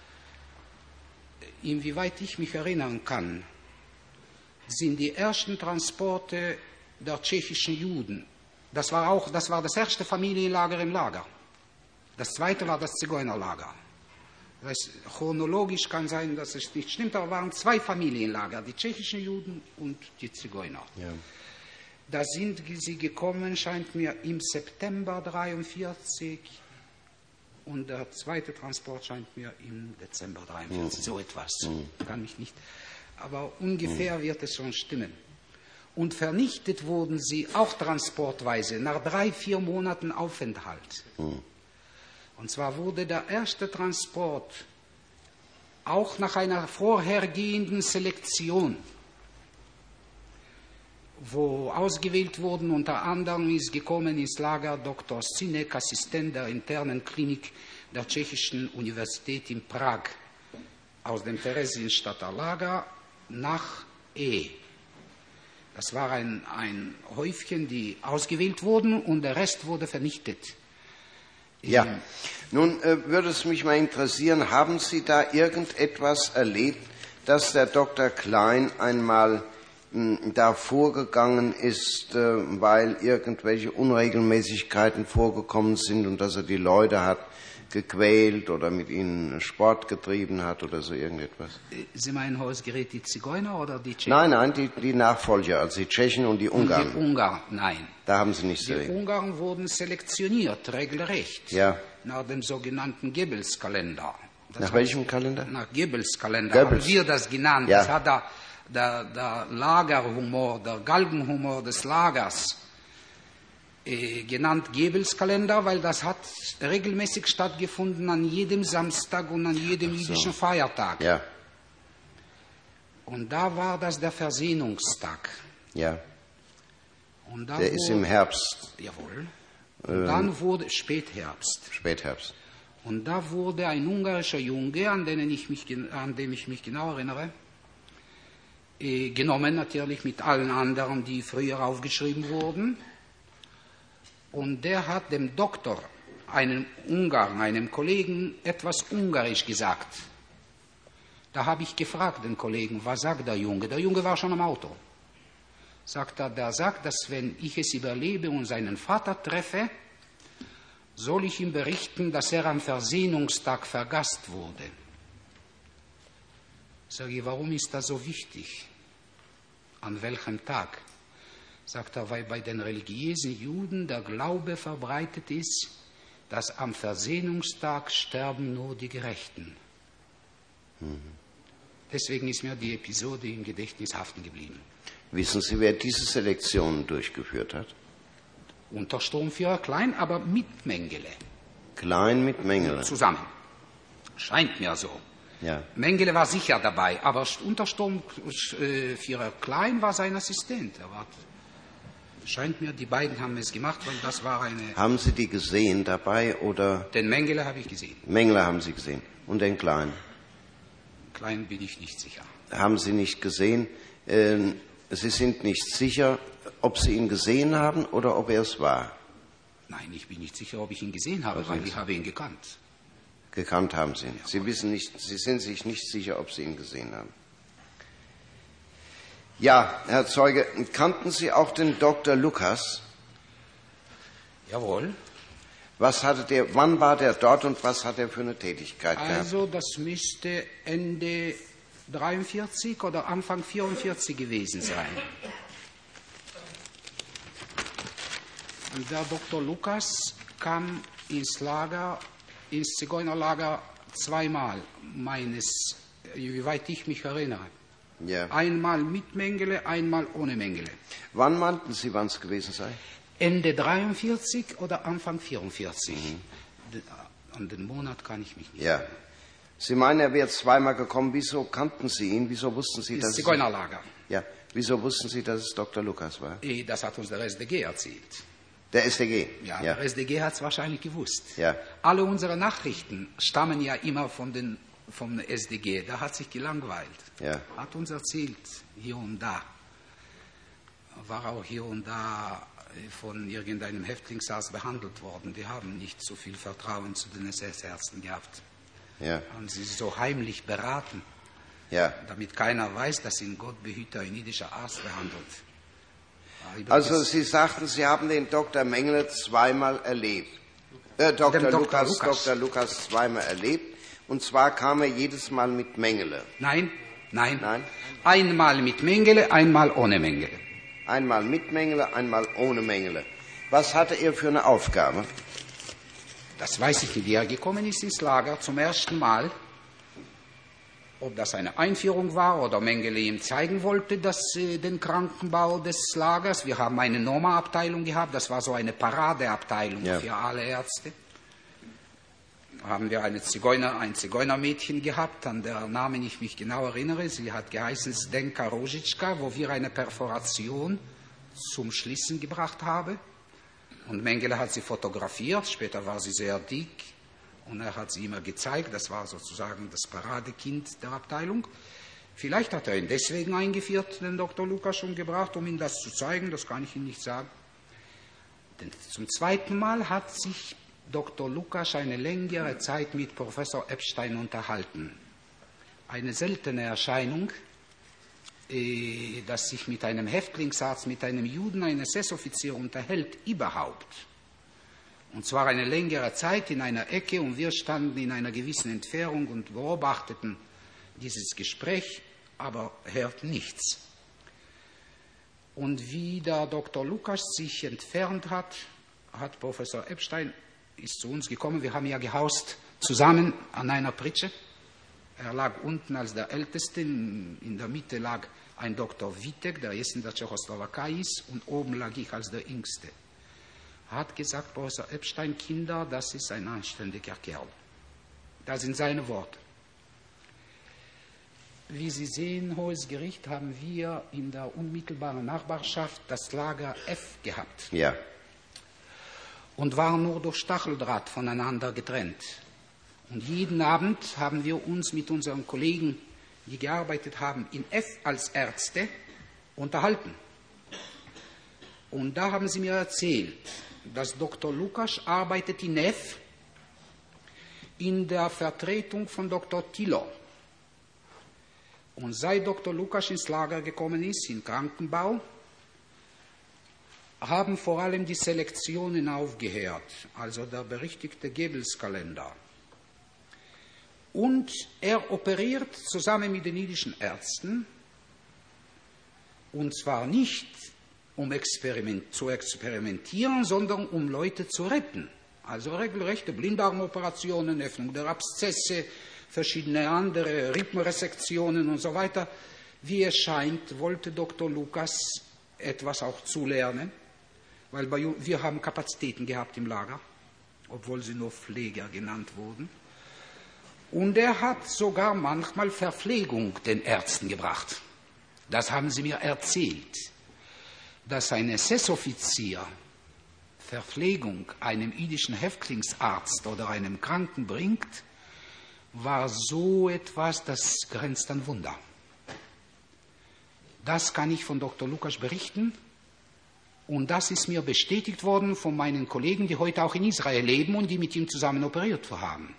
Inwieweit ich mich erinnern kann, sind die ersten Transporte der tschechischen Juden, das war auch, das war das erste Familienlager im Lager. Das zweite war das Zigeunerlager. Das heißt, chronologisch kann sein, dass es nicht stimmt, aber waren zwei Familienlager, die tschechischen Juden und die Zigeuner. Ja. Da sind sie gekommen, scheint mir, im September dreiundvierzig. Und der zweite Transport scheint mir im Dezember dreiundvierzig, mhm. so etwas, mhm. kann mich nicht, aber ungefähr mhm. wird es schon stimmen. Und vernichtet wurden sie auch transportweise nach drei, vier Monaten Aufenthalt. Mhm. Und zwar wurde der erste Transport auch nach einer vorhergehenden Selektion, wo ausgewählt wurden, unter anderem ist gekommen ins Lager Doktor Sinek, Assistent der internen Klinik der Tschechischen Universität in Prag, aus dem Theresienstädter Lager nach E. Das war ein, ein Häufchen, die ausgewählt wurden und der Rest wurde vernichtet. Ja, nun äh, würde es mich mal interessieren, haben Sie da irgendetwas erlebt, dass der Doktor Klein einmal da vorgegangen ist, weil irgendwelche Unregelmäßigkeiten vorgekommen sind und dass er die Leute hat gequält oder mit ihnen Sport getrieben hat oder so irgendetwas? Sie meinen Hausgerät die Zigeuner oder die Tschechen? Nein, nein, die, die Nachfolger, also die Tschechen und die Ungarn. Und die Ungarn, nein. Da haben Sie nicht Die so. Ungarn wurden selektioniert, regelrecht, Ja. nach dem sogenannten Goebbels-Kalender. Das Nach heißt, welchem Kalender? Nach Goebbels-Kalender Goebbels. haben wir das genannt. Ja. Das hat der, der, der Lagerhumor, der Galgenhumor des Lagers äh, genannt Goebbels-Kalender, weil das hat regelmäßig stattgefunden an jedem Samstag und an jedem jüdischen Feiertag. Ja, Und da war das der Versöhnungstag. ja. Und da Der ist im wurde- Herbst, Jawohl. Und dann wurde Spätherbst. Spätherbst. Und da wurde ein ungarischer Junge, an den ich mich, gen- an den ich mich genau erinnere, äh, genommen, natürlich mit allen anderen, die früher aufgeschrieben wurden. Und der hat dem Doktor, einem Ungarn, einem Kollegen, etwas Ungarisch gesagt. Da habe ich gefragt den Kollegen, was sagt der Junge? Der Junge war schon am Auto. Sagt er, der sagt, dass wenn ich es überlebe und seinen Vater treffe, soll ich ihm berichten, dass er am Versöhnungstag vergast wurde. Sag ich, warum ist das so wichtig? An welchem Tag? Sagt er, weil bei den religiösen Juden der Glaube verbreitet ist, dass am Versöhnungstag sterben nur die Gerechten. Mhm. Deswegen ist mir die Episode im Gedächtnis haften geblieben. Wissen Sie, wer diese Selektion durchgeführt hat? Untersturmführer Klein, aber mit Mengele. Klein mit Mengele. Zusammen. Scheint mir so. Ja. Mengele war sicher dabei, aber Untersturmführer Klein war sein Assistent. Er war, scheint mir, die beiden haben es gemacht, weil das war eine... Haben Sie die gesehen dabei oder? Den Mengele habe ich gesehen. Mengele haben Sie gesehen. Und den Kleinen? Klein bin ich nicht sicher. Haben Sie nicht gesehen? Ähm, Sie sind nicht sicher, ob Sie ihn gesehen haben oder ob er es war. Nein, ich bin nicht sicher, ob ich ihn gesehen habe, weil ich habe ihn gekannt. Gekannt haben Sie ihn. Sie wissen nicht, Sie sind sich nicht sicher, ob Sie ihn gesehen haben. Ja, Herr Zeuge, kannten Sie auch den Doktor Lukas? Jawohl. Was hatte der, wann war der dort und was hat er für eine Tätigkeit gehabt? Also, das müsste Ende dreiundvierzig oder Anfang vierundvierzig gewesen sein. Und der Doktor Lukas kam ins Lager, ins Zigeunerlager zweimal, meines, wie weit ich mich erinnere. Ja. Einmal mit Mengele, einmal ohne Mengele. Wann meinten Sie, wann es gewesen sei? Ende dreiundvierzig oder Anfang vierundvierzig. Mhm. An den Monat kann ich mich nicht Ja. Sie meinen, er wäre zweimal gekommen. Wieso kannten Sie ihn? Wieso wussten Sie, dass ins Zigeunerlager. es... Ja. Wieso wussten Sie, dass es Doktor Lukas war? Das hat uns der S D G erzählt. Der S D G? Ja, Ja. der S D G hat es wahrscheinlich gewusst. Ja. Alle unsere Nachrichten stammen ja immer von den, vom S D G. Da hat sich gelangweilt. Ja. Hat uns erzählt, hier und da. War auch hier und da von irgendeinem Häftlingsarzt behandelt worden. Die haben nicht so viel Vertrauen zu den S S-Ärzten gehabt. Ja. Haben sie so heimlich beraten, Ja. damit keiner weiß, dass ihn Gott behüter, ein jüdischer Arzt behandelt. Also Sie sagten, Sie haben den Doktor Mengele zweimal erlebt. Äh, Doktor Den Doktor Lukas, Lukas. Doktor Lukas zweimal erlebt. Und zwar kam er jedes Mal mit Mengele. Nein, nein, Nein? Einmal mit Mengele, einmal ohne Mengele. Einmal mit Mengele, einmal ohne Mengele. Was hatte er für eine Aufgabe? Das weiß ich nicht, wie er gekommen ist ins Lager zum ersten Mal. Ob das eine Einführung war oder Mengele ihm zeigen wollte, dass, äh, den Krankenbau des Lagers. Wir haben eine Norma-Abteilung gehabt, das war so eine Paradeabteilung Ja. für alle Ärzte. Da haben wir eine Zigeuner, ein Zigeunermädchen gehabt, an der Namen ich mich genau erinnere. Sie hat geheißen Zdenka Rožicka, wo wir eine Perforation zum Schließen gebracht haben. Und Mengele hat sie fotografiert, später war sie sehr dick. Und er hat sie immer gezeigt, das war sozusagen das Paradekind der Abteilung. Vielleicht hat er ihn deswegen eingeführt, den Doktor Lukas schon gebracht, um ihm das zu zeigen, das kann ich Ihnen nicht sagen. Denn zum zweiten Mal hat sich Doktor Lukas eine längere Zeit mit Professor Epstein unterhalten. Eine seltene Erscheinung, äh, dass sich mit einem Häftlingsarzt, mit einem Juden, ein S S-Offizier unterhält, überhaupt. Und zwar eine längere Zeit in einer Ecke, und wir standen in einer gewissen Entfernung und beobachteten dieses Gespräch, aber hörten nichts. Und wie der Doktor Lukas sich entfernt hat, hat Professor Epstein ist zu uns gekommen. Wir haben ja gehaust zusammen an einer Pritsche. Er lag unten als der Älteste, in der Mitte lag ein Doktor Witek, der jetzt in der Tschechoslowakei ist, und oben lag ich als der Jüngste. Er hat gesagt, Professor Epstein, Kinder, das ist ein anständiger Kerl. Das sind seine Worte. Wie Sie sehen, Hohes Gericht, haben wir in der unmittelbaren Nachbarschaft das Lager F gehabt. Ja. Und waren nur durch Stacheldraht voneinander getrennt. Und jeden Abend haben wir uns mit unseren Kollegen, die gearbeitet haben, in F als Ärzte unterhalten. Und da haben sie mir erzählt, dass Doktor Lukas arbeitet in F in der Vertretung von Doktor Tilo. Und seit Doktor Lukas ins Lager gekommen ist, im Krankenbau, haben vor allem die Selektionen aufgehört, also der berichtigte Goebbels-Kalender. Und er operiert zusammen mit den jüdischen Ärzten, und zwar nicht um experiment, zu experimentieren, sondern um Leute zu retten. Also regelrechte Blinddarmoperationen, Öffnung der Abszesse, verschiedene andere Rippenresektionen und so weiter. Wie es scheint, wollte Doktor Lukas etwas auch zulernen, weil bei, wir haben Kapazitäten gehabt im Lager, obwohl sie nur Pfleger genannt wurden. Und er hat sogar manchmal Verpflegung den Ärzten gebracht. Das haben sie mir erzählt, dass ein S S-Offizier Verpflegung einem jüdischen Häftlingsarzt oder einem Kranken bringt, war so etwas, das grenzt an Wunder. Das kann ich von Doktor Lukas berichten, und das ist mir bestätigt worden von meinen Kollegen, die heute auch in Israel leben und die mit ihm zusammen operiert haben.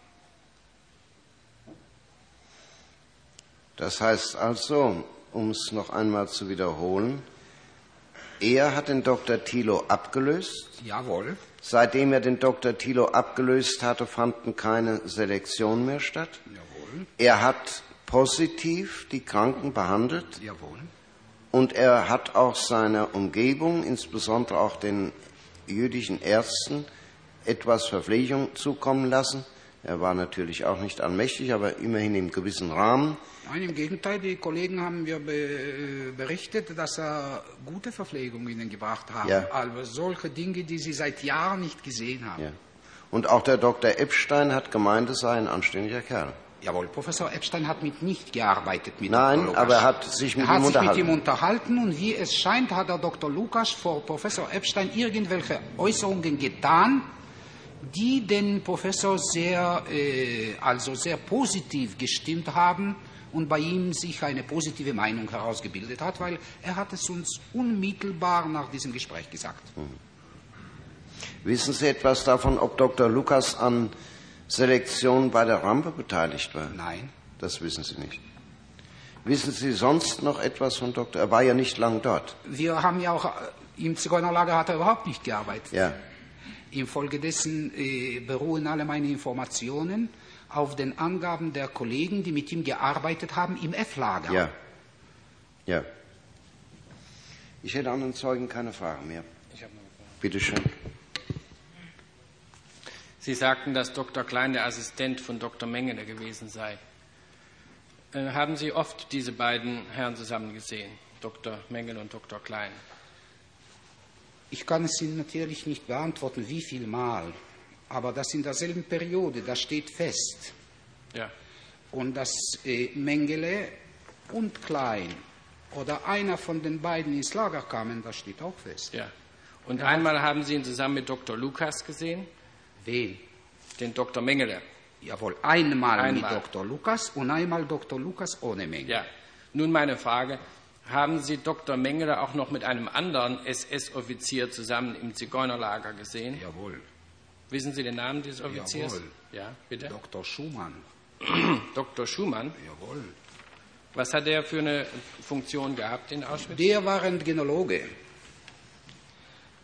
Das heißt also, um es noch einmal zu wiederholen, er hat den Doktor Tilo abgelöst. Jawohl. Seitdem er den Doktor Tilo abgelöst hatte, fanden keine Selektionen mehr statt. Jawohl. Er hat positiv die Kranken behandelt. Jawohl. Und er hat auch seiner Umgebung, insbesondere auch den jüdischen Ärzten, etwas Verpflegung zukommen lassen. Er war natürlich auch nicht allmächtig, aber immerhin im gewissen Rahmen. Nein, im Gegenteil, die Kollegen haben mir be berichtet, dass er gute Verpflegung ihnen gebracht hat. Ja. Also solche Dinge, die sie seit Jahren nicht gesehen haben. Ja. Und auch der Doktor Epstein hat gemeint, es sei ein anständiger Kerl. Jawohl, Professor Epstein hat mit nicht gearbeitet mit Nein, Doktor Lukas. aber er hat sich mit er ihm hat sich unterhalten. mit ihm unterhalten, und wie es scheint, hat der Doktor Lukas vor Professor Epstein irgendwelche Äußerungen getan, die den Professor sehr, äh, also sehr positiv gestimmt haben und bei ihm sich eine positive Meinung herausgebildet hat, weil er hat es uns unmittelbar nach diesem Gespräch gesagt. Hm. Wissen Sie etwas davon, ob Doktor Lukas an Selektion bei der Rampe beteiligt war? Nein. Das wissen Sie nicht. Wissen Sie sonst noch etwas von Doktor? Er war ja nicht lang dort. Wir haben ja auch, im Zigeunerlager hat er überhaupt nicht gearbeitet. Ja. Infolgedessen äh, beruhen alle meine Informationen auf den Angaben der Kollegen, die mit ihm gearbeitet haben im F-Lager. Ja. Ja. Ich hätte an den Zeugen keine Fragen mehr. Ich habe noch eine Frage. Bitte schön. Sie sagten, dass Doktor Klein der Assistent von Doktor Mengele gewesen sei. Äh, haben Sie oft diese beiden Herren zusammen gesehen, Doktor Mengele und Doktor Klein? Ich kann es Ihnen natürlich nicht beantworten, wie viel Mal, aber das in derselben Periode, das steht fest. Ja. Und dass äh, Mengele und Klein oder einer von den beiden ins Lager kamen, das steht auch fest. Ja. Und ja. Einmal haben Sie ihn zusammen mit Doktor Lukas gesehen? Wen? Den Doktor Mengele. Jawohl, einmal, einmal mit Doktor Lukas und einmal Doktor Lukas ohne Mengele. Ja. Nun meine Frage. Haben Sie Doktor Mengele auch noch mit einem anderen S S-Offizier zusammen im Zigeunerlager gesehen? Jawohl. Wissen Sie den Namen dieses Offiziers? Jawohl. Ja, bitte. Doktor Schumann. Doktor Schumann? Jawohl. Was hat der für eine Funktion gehabt in Auschwitz? Der war Rentgenologe.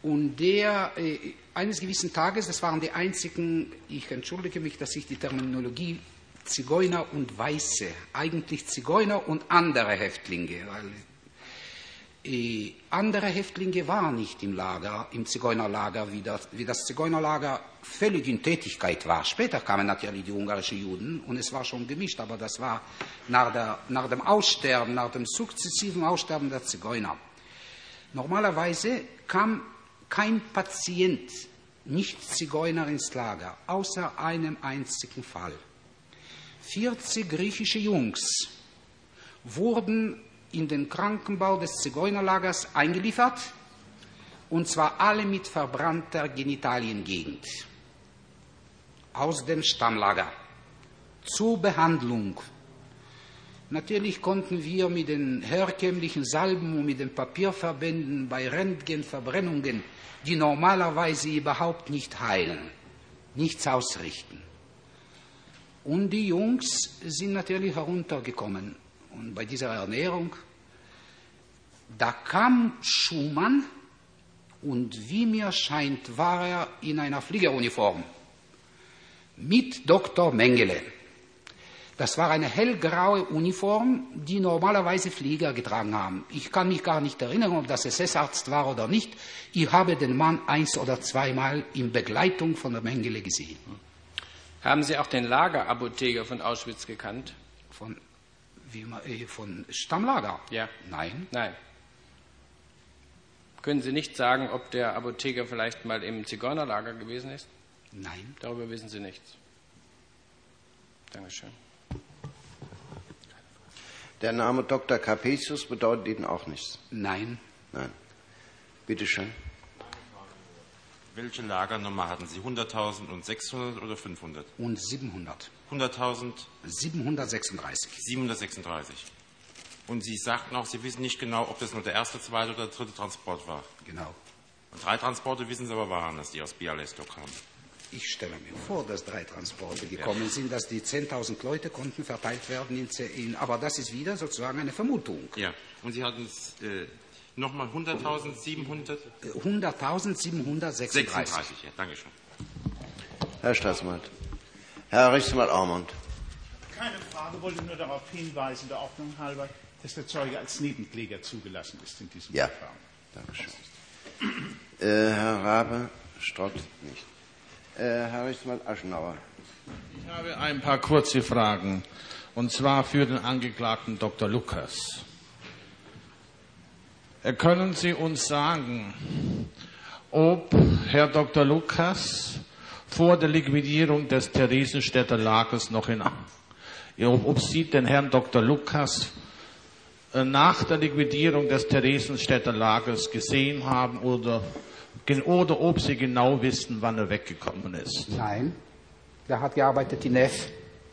Und der, äh, eines gewissen Tages, das waren die einzigen, ich entschuldige mich, dass ich die Terminologie Zigeuner und Weiße, eigentlich Zigeuner und andere Häftlinge, weil äh, andere Häftlinge waren nicht im Lager, im Zigeunerlager, wie das, wie das Zigeunerlager völlig in Tätigkeit war. Später kamen natürlich die ungarischen Juden und es war schon gemischt, aber das war nach, der, nach dem Aussterben, nach dem sukzessiven Aussterben der Zigeuner. Normalerweise kam kein Patient, nicht Zigeuner ins Lager, außer einem einzigen Fall. vierzig griechische Jungs wurden in den Krankenbau des Zigeunerlagers eingeliefert, und zwar alle mit verbrannter Genitaliengegend aus dem Stammlager zur Behandlung. Natürlich konnten wir mit den herkömmlichen Salben und mit den Papierverbänden bei Röntgenverbrennungen, die normalerweise überhaupt nicht heilen, nichts ausrichten. Und die Jungs sind natürlich heruntergekommen. Und bei dieser Ernährung, da kam Schumann und wie mir scheint, war er in einer Fliegeruniform mit Doktor Mengele. Das war eine hellgraue Uniform, die normalerweise Flieger getragen haben. Ich kann mich gar nicht erinnern, ob das S S-Arzt war oder nicht. Ich habe den Mann eins oder zweimal in Begleitung von der Mengele gesehen. Haben Sie auch den Lagerapotheker von Auschwitz gekannt? Von, wie man, äh, von Stammlager? Ja. Nein. Nein. Können Sie nicht sagen, ob der Apotheker vielleicht mal im Zigeunerlager gewesen ist? Nein. Darüber wissen Sie nichts. Dankeschön. Der Name Doktor Capesius bedeutet Ihnen auch nichts? Nein. Nein. Bitte schön. Welche Lagernummer hatten Sie? hunderttausend und sechshundert oder fünfhundert? Und siebenhundert. hunderttausend? siebenhundertsechsunddreißig. siebenhundertsechsunddreißig. Und Sie sagten auch, Sie wissen nicht genau, ob das nur der erste, zweite oder dritte Transport war. Genau. Und drei Transporte wissen Sie aber waren es, die aus Bialystok kamen. Ich stelle mir vor, dass drei Transporte gekommen ja. sind, dass die zehntausend Leute konnten verteilt werden. In, in, aber das ist wieder sozusagen eine Vermutung. Ja, und Sie hatten es äh, nochmal hunderttausend, siebenhundert? hunderttausend, siebenhundertsechsunddreißig. sechsunddreißig, ja, danke schön. Herr Staatsanwalt. Herr Rechtsanwalt Aumont. Keine Frage, wollte nur darauf hinweisen, der Ordnung halber, dass der Zeuge als Nebenkläger zugelassen ist in diesem ja. Verfahren. Danke schön. Äh, Herr Rabe, Strott nicht. Äh, Herr Rechtsanwalt Aschenauer. Ich habe ein paar kurze Fragen, und zwar für den Angeklagten Doktor Lukas. Können Sie uns sagen, ob Herr Doktor Lukas vor der Liquidierung des Theresienstädter Lagers noch in, ob Sie den Herrn Doktor Lukas nach der Liquidierung des Theresienstädter Lagers gesehen haben oder Oder ob Sie genau wissen, wann er weggekommen ist? Nein, der hat gearbeitet in F.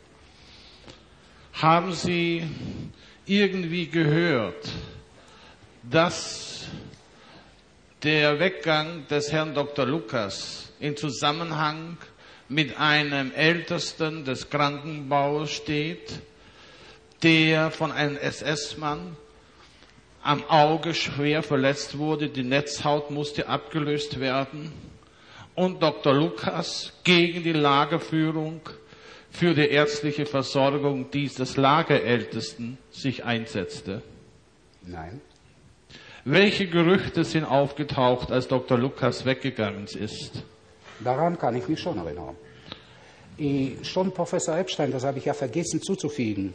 Haben Sie irgendwie gehört, dass der Weggang des Herrn Doktor Lukas in Zusammenhang mit einem Ältesten des Krankenbaus steht, der von einem S S-Mann am Auge schwer verletzt wurde, die Netzhaut musste abgelöst werden und Doktor Lukas gegen die Lagerführung für die ärztliche Versorgung dieses Lagerältesten sich einsetzte? Nein. Welche Gerüchte sind aufgetaucht, als Doktor Lukas weggegangen ist? Daran kann ich mich schon erinnern. Ich, schon Professor Epstein, das habe ich ja vergessen zuzufügen.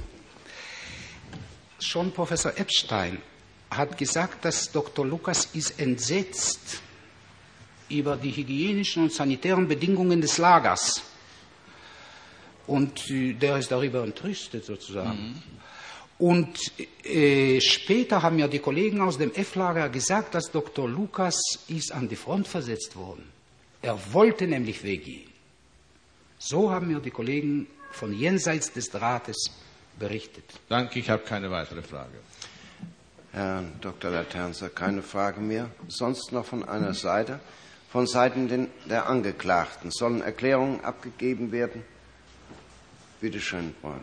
Schon Professor Epstein hat gesagt, dass Doktor Lukas ist entsetzt über die hygienischen und sanitären Bedingungen des Lagers. Und äh, der ist darüber entrüstet sozusagen. Mhm. Und äh, später haben ja die Kollegen aus dem F-Lager gesagt, dass Doktor Lukas ist an die Front versetzt worden. Er wollte nämlich weggehen. So haben mir die Kollegen von jenseits des Drahtes berichtet. Danke, ich habe keine weitere Frage. Herr Doktor Laternzer, keine Frage mehr. Sonst noch von einer Seite? Von Seiten der Angeklagten. Sollen Erklärungen abgegeben werden? Bitte schön, Freund.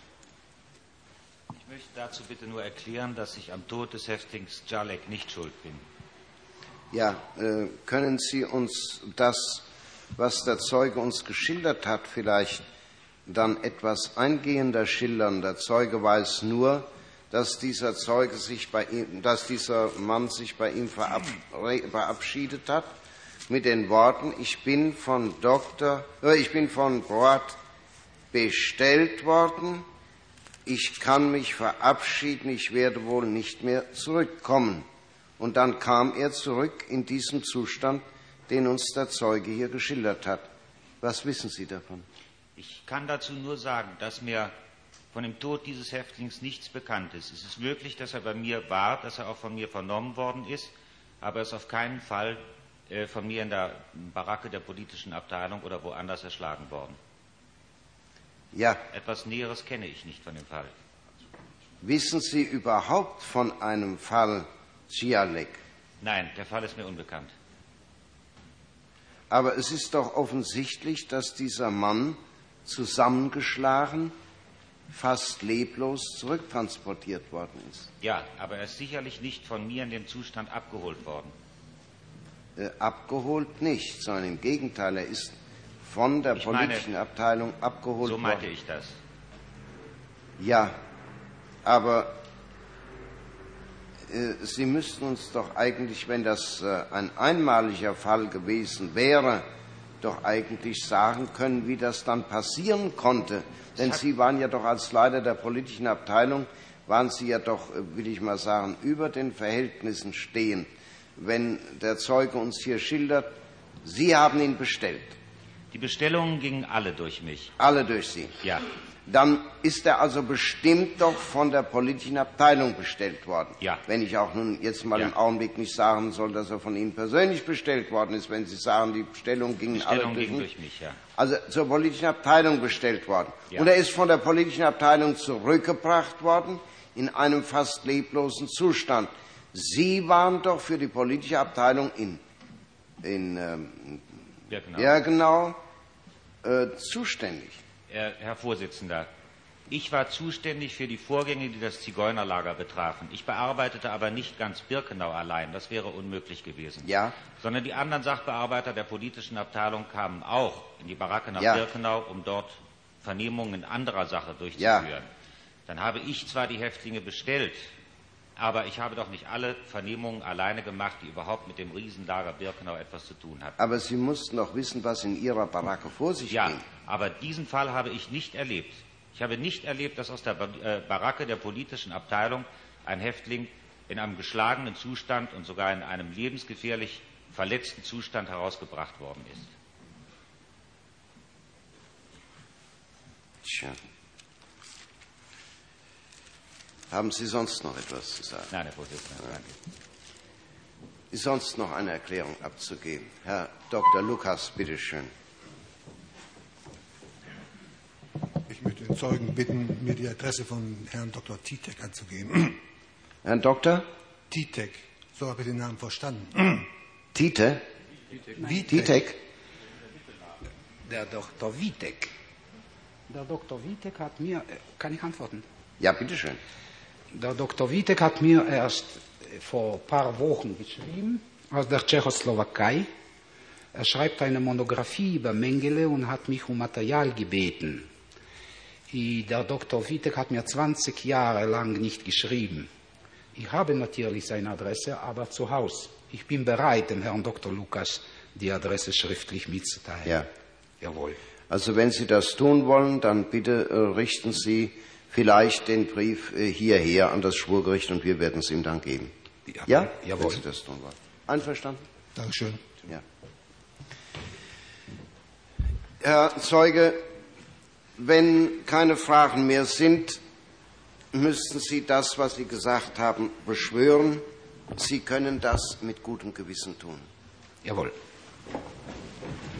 Ich möchte dazu bitte nur erklären, dass ich am Tod des Häftlings Jalek nicht schuld bin. Ja, äh, können Sie uns das, was der Zeuge uns geschildert hat, vielleicht dann etwas eingehender schildern? Der Zeuge weiß nur, dass dieser Zeuge sich bei ihm, dass dieser Mann sich bei ihm verabschiedet hat mit den Worten: Ich bin von Doktor, äh, ich bin von Broad bestellt worden. Ich kann mich verabschieden. Ich werde wohl nicht mehr zurückkommen. Und dann kam er zurück in diesem Zustand, den uns der Zeuge hier geschildert hat. Was wissen Sie davon? Ich kann dazu nur sagen, dass mir von dem Tod dieses Häftlings nichts bekannt ist. Es ist möglich, dass er bei mir war, dass er auch von mir vernommen worden ist, aber er ist auf keinen Fall äh, von mir in der Baracke der politischen Abteilung oder woanders erschlagen worden. Ja. Etwas Näheres kenne ich nicht von dem Fall. Wissen Sie überhaupt von einem Fall Cihalek? Nein, der Fall ist mir unbekannt. Aber es ist doch offensichtlich, dass dieser Mann zusammengeschlagen, fast leblos zurücktransportiert worden ist. Ja, aber er ist sicherlich nicht von mir in dem Zustand abgeholt worden. Äh, abgeholt nicht, sondern im Gegenteil, er ist von der ich politischen meine, Abteilung abgeholt worden. So meinte ich das. Ja, aber äh, Sie müssten uns doch eigentlich, wenn das äh, ein einmaliger Fall gewesen wäre, doch eigentlich sagen können, wie das dann passieren konnte. Denn Sie waren ja doch als Leiter der politischen Abteilung, waren Sie ja doch, will ich mal sagen, über den Verhältnissen stehend. Wenn der Zeuge uns hier schildert, Sie haben ihn bestellt. Die Bestellungen gingen alle durch mich. Alle durch Sie? Ja. Dann ist er also bestimmt doch von der politischen Abteilung bestellt worden. Ja. Wenn ich auch nun jetzt mal ja. im Augenblick nicht sagen soll, dass er von Ihnen persönlich bestellt worden ist, wenn Sie sagen, die Bestellungen gingen Bestellung alle durch, ging durch mich. Ja. Also zur politischen Abteilung bestellt worden. Ja. Und er ist von der politischen Abteilung zurückgebracht worden in einem fast leblosen Zustand. Sie waren doch für die politische Abteilung in, in ähm, Birkenau, Birkenau äh, zuständig. Herr, Herr Vorsitzender, ich war zuständig für die Vorgänge, die das Zigeunerlager betrafen. Ich bearbeitete aber nicht ganz Birkenau allein, das wäre unmöglich gewesen. Ja. Sondern die anderen Sachbearbeiter der politischen Abteilung kamen auch in die Baracke nach ja. Birkenau, um dort Vernehmungen in anderer Sache durchzuführen. Ja. Dann habe ich zwar die Häftlinge bestellt, aber ich habe doch nicht alle Vernehmungen alleine gemacht, die überhaupt mit dem Riesenlager Birkenau etwas zu tun hatten. Aber Sie mussten doch wissen, was in Ihrer Baracke vor sich ja, ging. Ja, aber diesen Fall habe ich nicht erlebt. Ich habe nicht erlebt, dass aus der Baracke der politischen Abteilung ein Häftling in einem geschlagenen Zustand und sogar in einem lebensgefährlich verletzten Zustand herausgebracht worden ist. Tja. Haben Sie sonst noch etwas zu sagen? Nein, Herr Vorsitzender, danke. Ist sonst noch eine Erklärung abzugeben? Herr Doktor Lukas, bitteschön. Ich möchte den Zeugen bitten, mir die Adresse von Herrn Doktor Titek anzugeben. Herrn Doktor? Titek. So habe ich den Namen verstanden. Tite? Titek? Der Doktor Witek. Der Doktor Witek hat mir... Kann ich antworten? Ja, bitteschön. Der Doktor Witek hat mir erst vor ein paar Wochen geschrieben, aus der Tschechoslowakei. Er schreibt eine Monographie über Mengele und hat mich um Material gebeten. Der Doktor Witek hat mir zwanzig Jahre lang nicht geschrieben. Ich habe natürlich seine Adresse, aber zu Hause. Ich bin bereit, dem Herrn Doktor Lukas die Adresse schriftlich mitzuteilen. Ja. Jawohl. Also wenn Sie das tun wollen, dann bitte äh, richten Sie vielleicht den Brief äh, hierher an das Schwurgericht und wir werden es ihm dann geben. Ja? Ja? Jawohl. Wenn Sie das tun wollen. Einverstanden? Dankeschön. Ja. Herr Zeuge, wenn keine Fragen mehr sind, müssten Sie das, was Sie gesagt haben, beschwören. Sie können das mit gutem Gewissen tun. Jawohl.